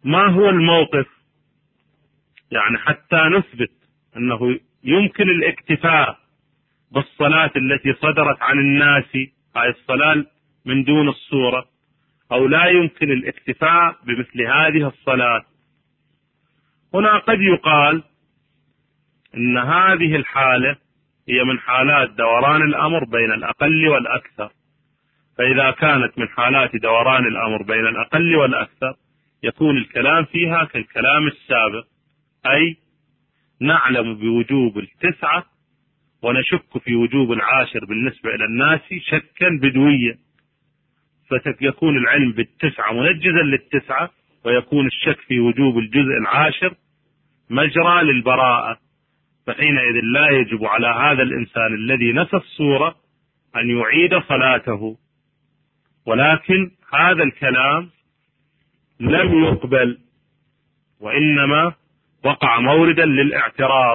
ما هو الموقف؟ يعني حتى نثبت أنه يمكن الاكتفاء بالصلاة التي صدرت عن الناس، هاي الصلاة من دون الصورة، أو لا يمكن الاكتفاء بمثل هذه الصلاة. هنا قد يقال إن هذه الحالة هي من حالات دوران الأمر بين الأقل والأكثر، فإذا كانت من حالات دوران الأمر بين الأقل والأكثر يكون الكلام فيها كالكلام السابق، أي نعلم بوجوب التسعة ونشك في وجوب العاشر بالنسبة إلى الناس شكا بدويا، فيكون العلم بالتسعة منجزا للتسعة، ويكون الشك في وجوب الجزء العاشر مجرى للبراءة، فحينئذ لا يجب على هذا الإنسان الذي نسى الصورة أن يعيد صلاته. ولكن هذا الكلام لم يقبل، وإنما وقع موردا للاعتراض.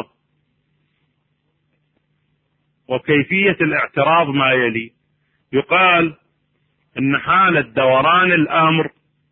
وكيفية الاعتراض ما يلي: يقال إن حالة دوران الأمر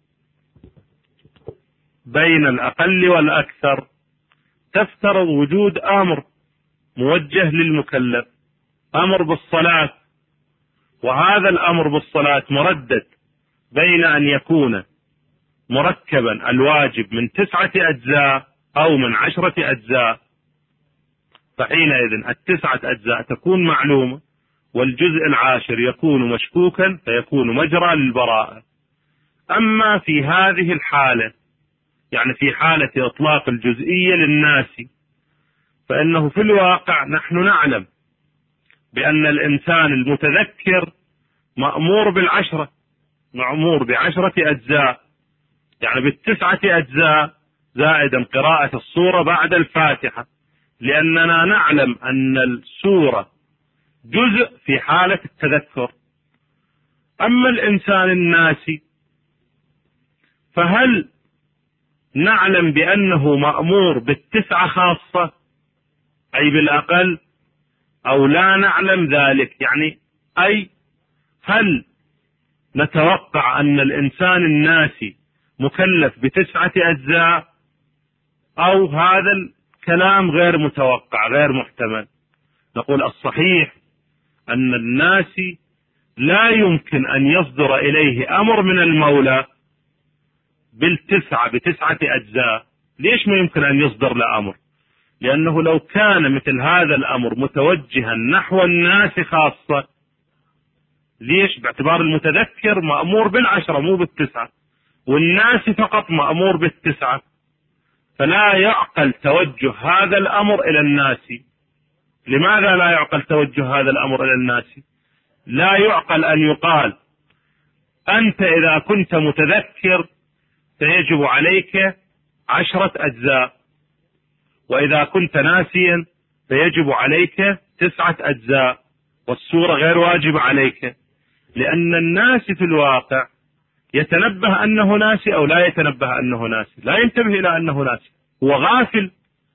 بين الأقل والأكثر تفترض وجود أمر موجه للمكلف، أمر بالصلاة، وهذا الأمر بالصلاة مردد بين أن يكون مركبا الواجب من تسعة أجزاء أو من عشرة أجزاء، فحينئذ التسعة أجزاء تكون معلومة والجزء العاشر يكون مشكوكا فيكون مجرى للبراءة. أما في هذه الحالة، يعني في حالة إطلاق الجزئية للناس، فإنه في الواقع نحن نعلم بأن الإنسان المتذكر مأمور بالعشرة، مأمور بعشرة أجزاء، يعني بالتسعة أجزاء زائدا قراءة السورة بعد الفاتحة، لأننا نعلم أن السورة جزء في حالة التذكر. أما الإنسان الناسي فهل نعلم بأنه مأمور بالتسعة خاصة أي بالأقل، أو لا نعلم ذلك؟ يعني أي هل نتوقع أن الإنسان الناسي مكلف بتسعة أجزاء، أو هذا الكلام غير متوقع غير محتمل؟ نقول الصحيح أن الناسي لا يمكن أن يصدر إليه أمر من المولى بالتسعة بتسعة أجزاء. ليش ما يمكن أن يصدر له أمر؟ لأنه لو كان مثل هذا الأمر متوجها نحو الناس خاصة، ليش؟ باعتبار المتذكر مأمور بالعشرة مو بالتسعة، والناس فقط مأمور بالتسعة، فلا يعقل توجه هذا الأمر إلى الناس. لماذا لا يعقل توجه هذا الأمر إلى الناس؟ لا يعقل أن يقال أنت إذا كنت متذكر سيجب عليك عشرة أجزاء، وإذا كنت ناسيا فيجب عليك تسعة أجزاء، والسورة غير واجب عليك، لأن الناس في الواقع يتنبه أنه ناسي أو لا يتنبه أنه ناسي، لا ينتبه إلى أنه ناسي، هو غافل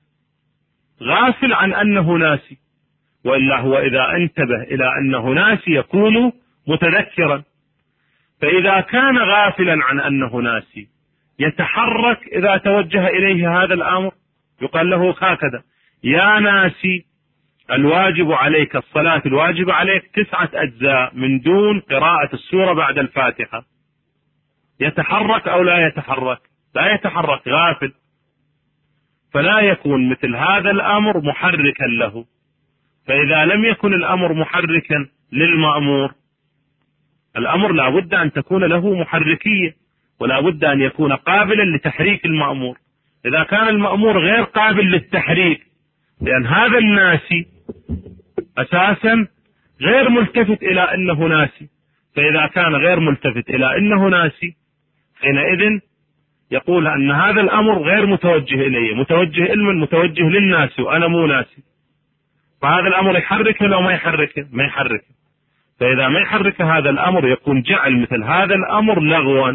غافل عن أنه ناسي، وإلا هو إذا انتبه إلى أنه ناسي يكون متذكرا. فإذا كان غافلا عن أنه ناسي يتحرك إذا توجه إليه هذا الأمر، يقال له هكذا: يا ناسي الواجب عليك الصلاة الواجب عليك تسعة أجزاء من دون قراءة السورة بعد الفاتحة. يتحرك أو لا يتحرك؟ لا يتحرك، غافل، فلا يكون مثل هذا الأمر محركا له. فإذا لم يكن الأمر محركا للمأمور، الأمر لا بد أن تكون له محركية، ولا بد أن يكون قابلا لتحريك المأمور. إذا كان المأمور غير قابل للتحريك، لأن هذا الناسي أساسا غير ملتفت إلى أنه ناسي، فإذا كان غير ملتفت إلى أنه ناسي حينئذ يقول أن هذا الأمر غير متوجه إليه، متوجه علما متوجه للناس وأنا مو ناسي، فهذا الأمر يحركه لو ما يحركه؟ ما يحركه. فإذا ما يحرك هذا الأمر يكون جعل مثل هذا الأمر لغوا.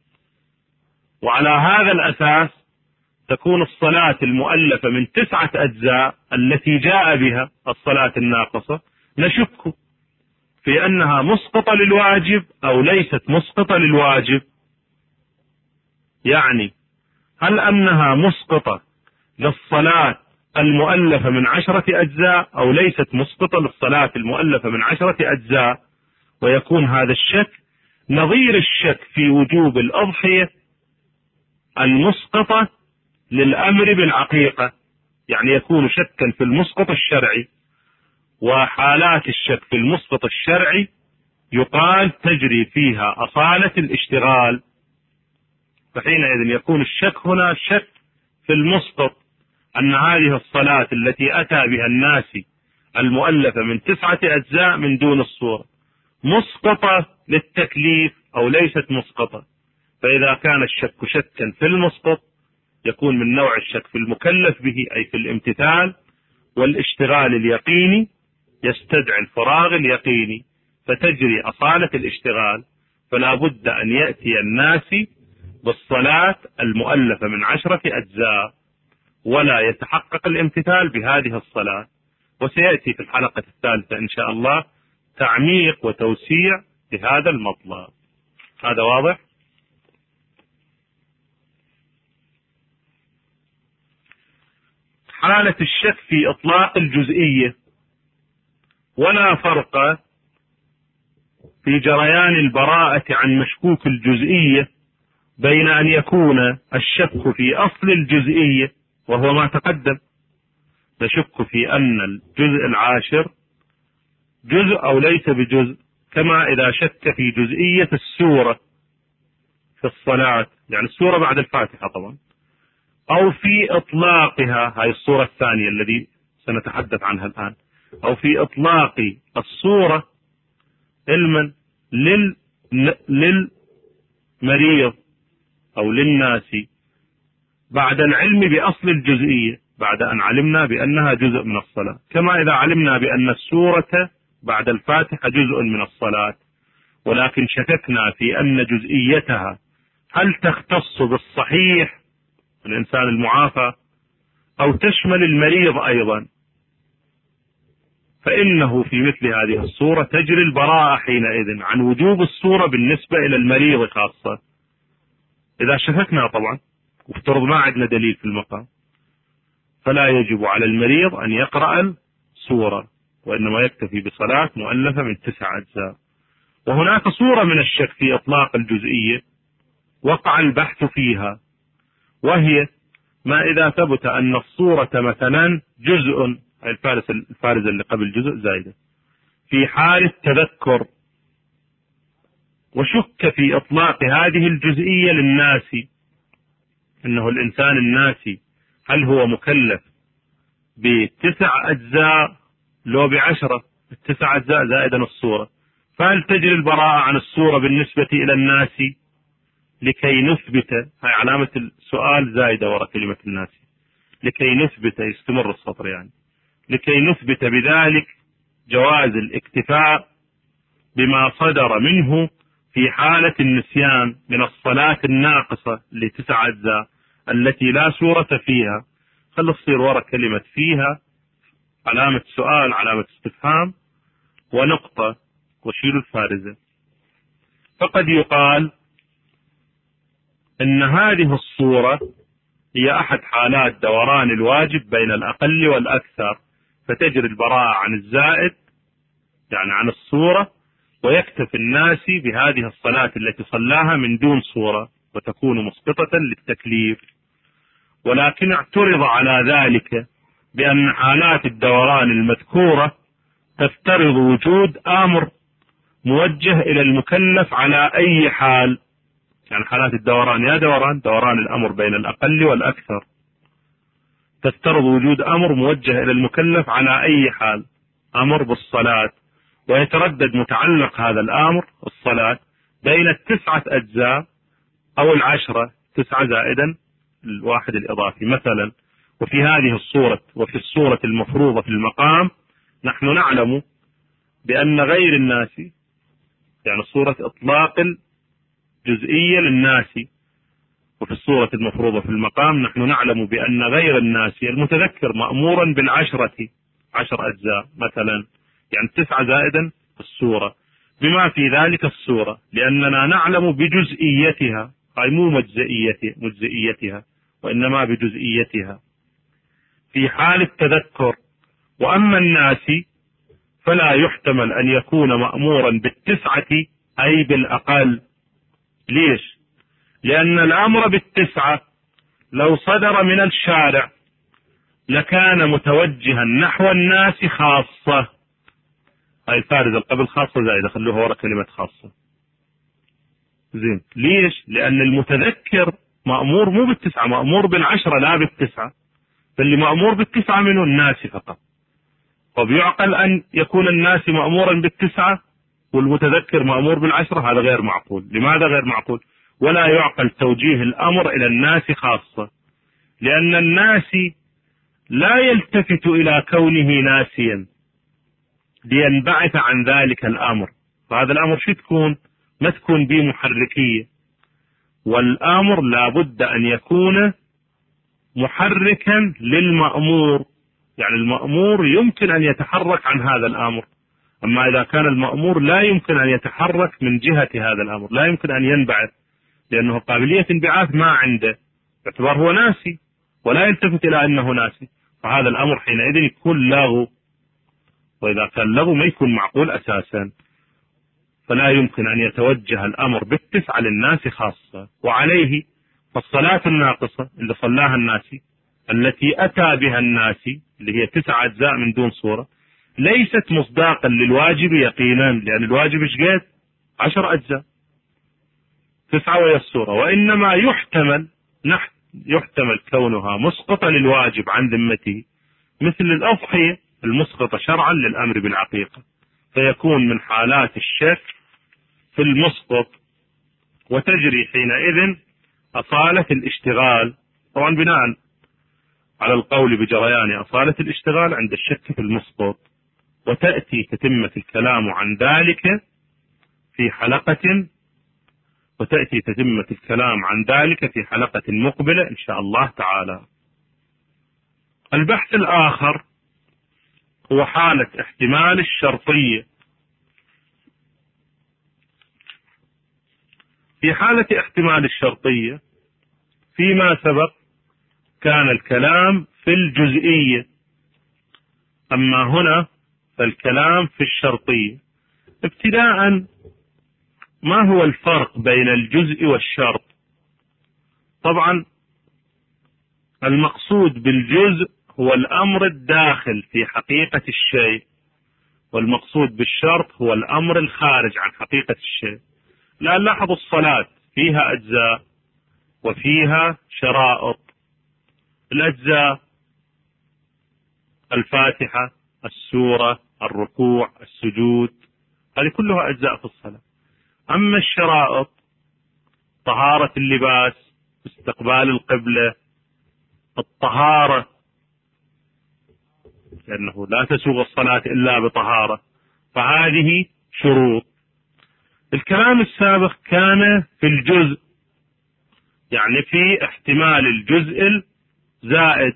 وعلى هذا الأساس تكون الصلاة المؤلفة من تسعة أجزاء التي جاء بها الصلاة الناقصة نشك في أنها مسقطة للواجب أو ليست مسقطة للواجب. يعني هل أنها مسقطة للصلاة المؤلفة من عشرة أجزاء أو ليست مسقطة للصلاة المؤلفة من عشرة أجزاء، ويكون هذا الشك نظير الشك في وجوب الأضحية المسقطة للأمر بالعقيقة، يعني يكون شكا في المسقط الشرعي، وحالات الشك في المسقط الشرعي يقال تجري فيها أصالة الاشتغال، فحينئذ يكون الشك هنا شك في المسقط، أن هذه الصلاة التي أتى بها الناسي المؤلفة من تسعة أجزاء من دون الصورة مسقطة للتكليف أو ليست مسقطة. فإذا كان الشك شكا في المسقط يكون من نوع الشك في المكلف به أي في الامتثال، والاشتغال اليقيني يستدعي الفراغ اليقيني فتجري أصالة الاشتغال، فلا بد أن يأتي الناسي بالصلاة المؤلفة من عشرة أجزاء ولا يتحقق الامتثال بهذه الصلاة. وسيأتي في الحلقة الثالثة إن شاء الله تعميق وتوسيع لهذا المطلب. هذا واضح؟ حالة الشك في إطلاق الجزئية، ولا فرق في جريان البراءة عن مشكوك الجزئية بين أن يكون الشك في أصل الجزئية وهو ما تقدم، نشك في أن الجزء العاشر جزء أو ليس بجزء، كما إذا شك في جزئية السورة في الصلاة، يعني السورة بعد الفاتحة طبعا، أو في إطلاقها، هاي الصورة الثانية الذي سنتحدث عنها الآن، أو في إطلاق الصورة علما لل... للمريض أو للناس بعد العلم بأصل الجزئية، بعد أن علمنا بأنها جزء من الصلاة، كما إذا علمنا بأن السورة بعد الفاتحة جزء من الصلاة، ولكن شككنا في أن جزئيتها هل تختص بالصحيح الإنسان المعافى أو تشمل المريض أيضا، فإنه في مثل هذه الصورة تجري البراءة حينئذ عن وجوب الصورة بالنسبة إلى المريض خاصة، إذا شككنا طبعا وافترض ما عندنا دليل في المقام، فلا يجب على المريض أن يقرأ السورة، وإنما يكتفي بصلاة مؤلفة من تسع أجزاء. وهناك صورة من الشك في إطلاق الجزئية وقع البحث فيها، وهي ما إذا ثبت أن الصورة مثلا جزء، الفارس الفارزة اللي قبل جزء زائدة، في حال التذكر، وشك في إطلاق هذه الجزئية للناسي، إنه الإنسان الناسي هل هو مكلف بتسع أجزاء لو بعشرة، التسع أجزاء زائدا الصورة، فهل تجري البراءة عن الصورة بالنسبة إلى الناسي لكي نثبت، هاي علامة السؤال زائدة وراء كلمة الناسي، لكي نثبت، يستمر السطر يعني، لكي نثبت بذلك جواز الاكتفاء بما صدر منه في حالة النسيان من الصلاة الناقصة لتسع أجزاء التي لا سورة فيها. خلص تصير وراء كلمة فيها علامة سؤال، علامة استفهام ونقطة، وشيل الفارزة. فقد يقال إن هذه الصورة هي أحد حالات دوران الواجب بين الأقل والأكثر، فتجري البراءة عن الزائد يعني عن الصورة، ويكتفي الناس بهذه الصلاة التي صلاها من دون صورة وتكون مسقطة للتكليف. ولكن اعترض على ذلك بأن حالات الدوران المذكورة تفترض وجود أمر موجه إلى المكلف على أي حال، يعني حالات الدوران يا دوران دوران الأمر بين الأقل والأكثر تفترض وجود أمر موجه إلى المكلف على أي حال، أمر بالصلاة، ويتردد متعلق هذا الأمر الصلاة بين التسعة أجزاء أو العشرة، تسعة زائدا الواحد الإضافي مثلا. وفي هذه الصورة وفي الصورة المفروضة في المقام نحن نعلم بأن غير الناس، يعني صورة إطلاق الجزئية للناس، وفي الصورة المفروضة في المقام نحن نعلم بأن غير الناس المتذكر مأمورا بالعشرة، عشر أجزاء مثلا، يعني تسعة زائدا الصورة بما في ذلك الصورة، لأننا نعلم بجزئيتها، أي مو مجزئيتها، وإنما بجزئيتها في حال التذكر. وأما الناسي فلا يحتمل أن يكون مأمورا بالتسعة أي بالأقل. ليش؟ لأن الأمر بالتسعة لو صدر من الشارع لكان متوجها نحو الناس خاصة. هاي الفارزة قبل خاصة زائدة، خلوها ورا كلمة خاصة. زين، ليش؟ لأن المتذكر مأمور مو بالتسعة، مأمور بالعشرة لا بالتسعة، فاللي مأمور بالتسعة منه الناس فقط. طب يعقل أن يكون الناس مأمورا بالتسعة والمتذكر مأمور بالعشرة؟ هذا غير معقول. لماذا غير معقول؟ ولا يعقل توجيه الأمر إلى الناس خاصة، لأن الناس لا يلتفت إلى كونه ناسيا لينبعث عن ذلك الأمر، فهذا الأمر شو تكون؟ ما تكون به محركية، والأمر لابد أن يكون محركا للمأمور، يعني المأمور يمكن أن يتحرك عن هذا الأمر. أما إذا كان المأمور لا يمكن أن يتحرك من جهة هذا الأمر، لا يمكن أن ينبعث، لأنه قابلية انبعاث ما عنده، باعتبار هو ناسي ولا يلتفت إلى أنه ناسي، فهذا الأمر حينئذ يكون لغو، وإذا كان لغو ما يكون معقول أساسا، فلا يمكن أن يتوجه الأمر بالتسعة للناس خاصة. وعليه فالصلاة الناقصة اللي صلاها الناسي التي أتى بها الناسي اللي هي تسع أجزاء من دون صورة ليست مصداقا للواجب يقينا، لأن الواجب ايش قد؟ عشر أجزاء، تسعة وهي الصورة، وإنما يحتمل نحت يحتمل كونها مسقطة للواجب عن ذمته، مثل الأضحية المسقطة شرعا للأمر بالعقيقة، فيكون من حالات الشك في المسقط، وتجري حينئذ أصالة الاشتغال، طبعا بناء على القول بجريان أصالة الاشتغال عند الشك في المسقط. وتأتي تتمة الكلام عن ذلك في حلقة وتأتي تتمة الكلام عن ذلك في حلقة مقبلة إن شاء الله تعالى. البحث الآخر هو حالة احتمال الشرطية. في حالة احتمال الشرطية فيما سبق كان الكلام في الجزئية، أما هنا فالكلام في الشرطية. ابتداء، ما هو الفرق بين الجزء والشرط؟ طبعا المقصود بالجزء هو الأمر الداخل في حقيقة الشيء، والمقصود بالشرط هو الأمر الخارج عن حقيقة الشيء. لا نلاحظ الصلاة فيها أجزاء وفيها شرائط. الأجزاء الفاتحة، السورة، الركوع، السجود، هذه كلها أجزاء في الصلاة. أما الشرائط طهارة اللباس، استقبال القبلة، الطهارة، لأنه لا تسوغ الصلاة إلا بطهارة، فهذه شروط. الكلام السابق كان في الجزء، يعني في احتمال الجزء الزائد.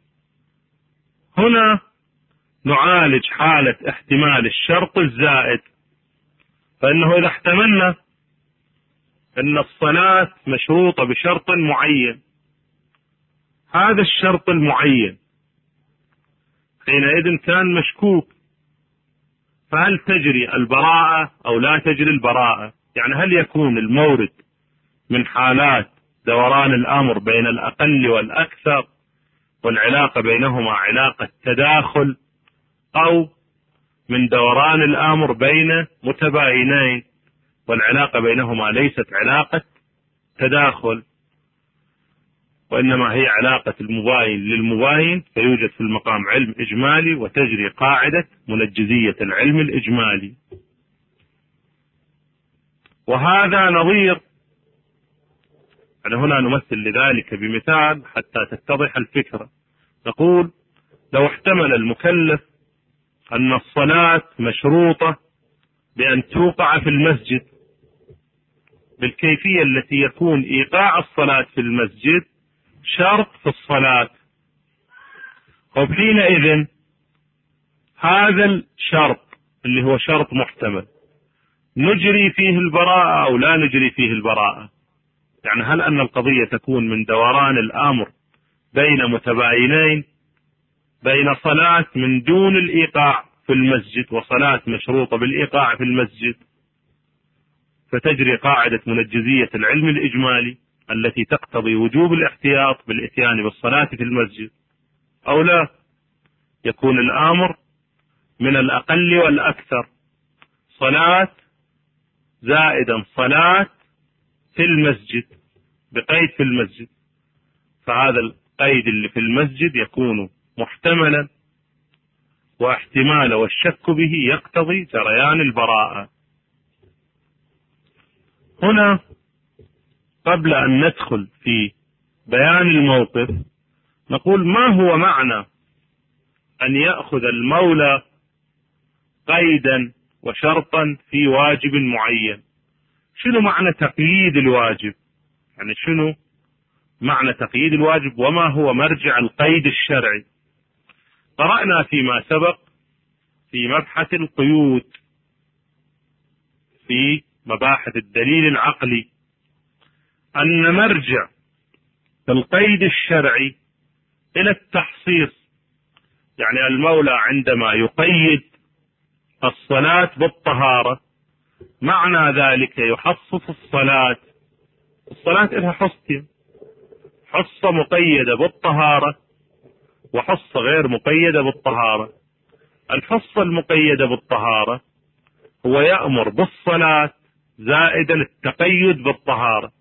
هنا نعالج حالة احتمال الشرط الزائد، فإنه إذا احتملنا أن الصلاة مشروطة بشرط معين، هذا الشرط المعين حينئذ كان مشكوك، فهل تجري البراءة أو لا تجري البراءة؟ يعني هل يكون المورد من حالات دوران الأمر بين الأقل والأكثر والعلاقة بينهما علاقة تداخل، أو من دوران الأمر بين متباينين والعلاقة بينهما ليست علاقة تداخل، وإنما هي علاقة المباين للمباين، فيوجد في المقام علم إجمالي وتجري قاعدة منجزية العلم الإجمالي. وهذا نظير، يعني هنا نمثل لذلك بمثال حتى تتضح الفكرة. نقول لو احتمل المكلف أن الصلاة مشروطة بأن توقع في المسجد بالكيفية التي يكون إيقاع الصلاة في المسجد شرط في الصلاة، وحينئذ هذا الشرط اللي هو شرط محتمل نجري فيه البراءة أو لا نجري فيه البراءة؟ يعني هل أن القضية تكون من دوران الأمر بين متباينين، بين صلاة من دون الإيقاع في المسجد وصلاة مشروطة بالإيقاع في المسجد، فتجري قاعدة منجزية العلم الإجمالي التي تقتضي وجوب الاحتياط بالإتيان بالصلاة في المسجد، أو لا، يكون الأمر من الأقل والأكثر، صلاة زائدا صلاة في المسجد بقيد في المسجد، فهذا القيد اللي في المسجد يكون محتملا، واحتمال والشك به يقتضي جريان البراءة. هنا قبل أن ندخل في بيان الموقف نقول ما هو معنى أن يأخذ المولى قيدا وشرطا في واجب معين؟ شنو معنى تقييد الواجب؟ يعني شنو معنى تقييد الواجب وما هو مرجع القيد الشرعي؟ قرأنا فيما سبق في مبحث القيود في مباحث الدليل العقلي أن مرجع القيد الشرعي إلى التحصيص، يعني المولى عندما يقيد الصلاة بالطهارة معنى ذلك يحصص الصلاة، الصلاة لها حصتين، حصة مقيدة بالطهارة وحصة غير مقيدة بالطهارة. الحصة المقيدة بالطهارة هو يأمر بالصلاة زائدا التقيد بالطهارة.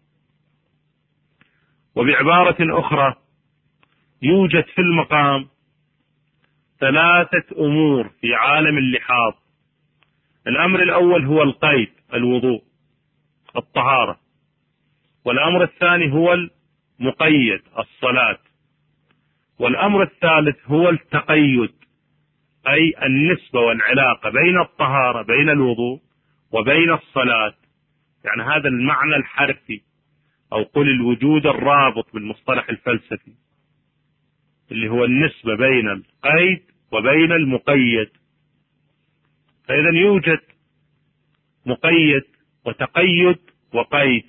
وبعبارة أخرى يوجد في المقام ثلاثة أمور في عالم اللحاظ. الأمر الأول هو القيد الوضوء الطهارة، والأمر الثاني هو المقيد الصلاة، والأمر الثالث هو التقيد أي النسبة والعلاقة بين الطهارة بين الوضوء وبين الصلاة، يعني هذا المعنى الحرفي أو قل الوجود الرابط بالمصطلح الفلسفي اللي هو النسبة بين القيد وبين المقيد. فإذا يوجد مقيد وتقيد وقيد.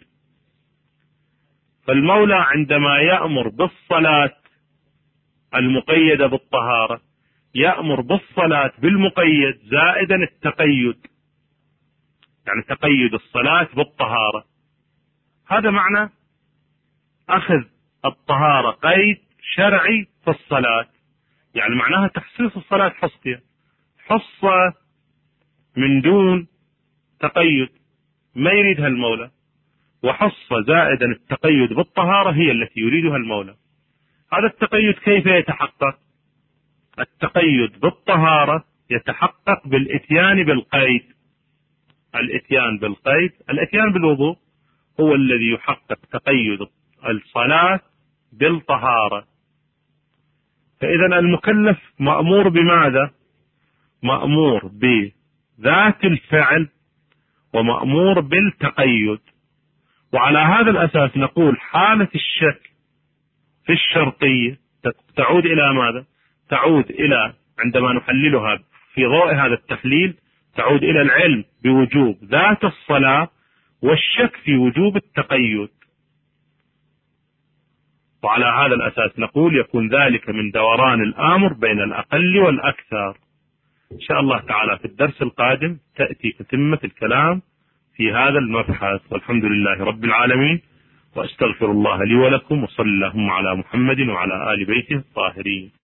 فالمولى عندما يأمر بالصلاة المقيدة بالطهارة يأمر بالصلاة بالمقيد زائدا التقيد، يعني تقيد الصلاة بالطهارة. هذا معنى أخذ الطهارة قيد شرعي في الصلاة، يعني معناها تخصيص الصلاة حصتين، حصة من دون تقيد ما يريدها المولى، وحصة زائدا التقيد بالطهارة هي التي يريدها المولى. هذا التقيد كيف يتحقق؟ التقيد بالطهارة يتحقق بالإتيان بالقيد. الإتيان بالقيد، الإتيان بالوضوء هو الذي يحقق تقيد الصلاة بالطهارة. فإذا المكلف مأمور بماذا؟ مأمور بذات الفعل ومأمور بالتقيد. وعلى هذا الأساس نقول حالة الشك في الشرطية تعود إلى ماذا؟ تعود إلى عندما نحللها في ضوء هذا التحليل تعود إلى العلم بوجوب ذات الصلاة والشك في وجوب التقيد. وعلى هذا الأساس نقول يكون ذلك من دوران الآمر بين الأقل والأكثر. إن شاء الله تعالى في الدرس القادم تأتي تتمة الكلام في هذا المبحث، والحمد لله رب العالمين، وأستغفر الله لي ولكم، وصلى اللهم على محمد وعلى آل بيته الطاهرين.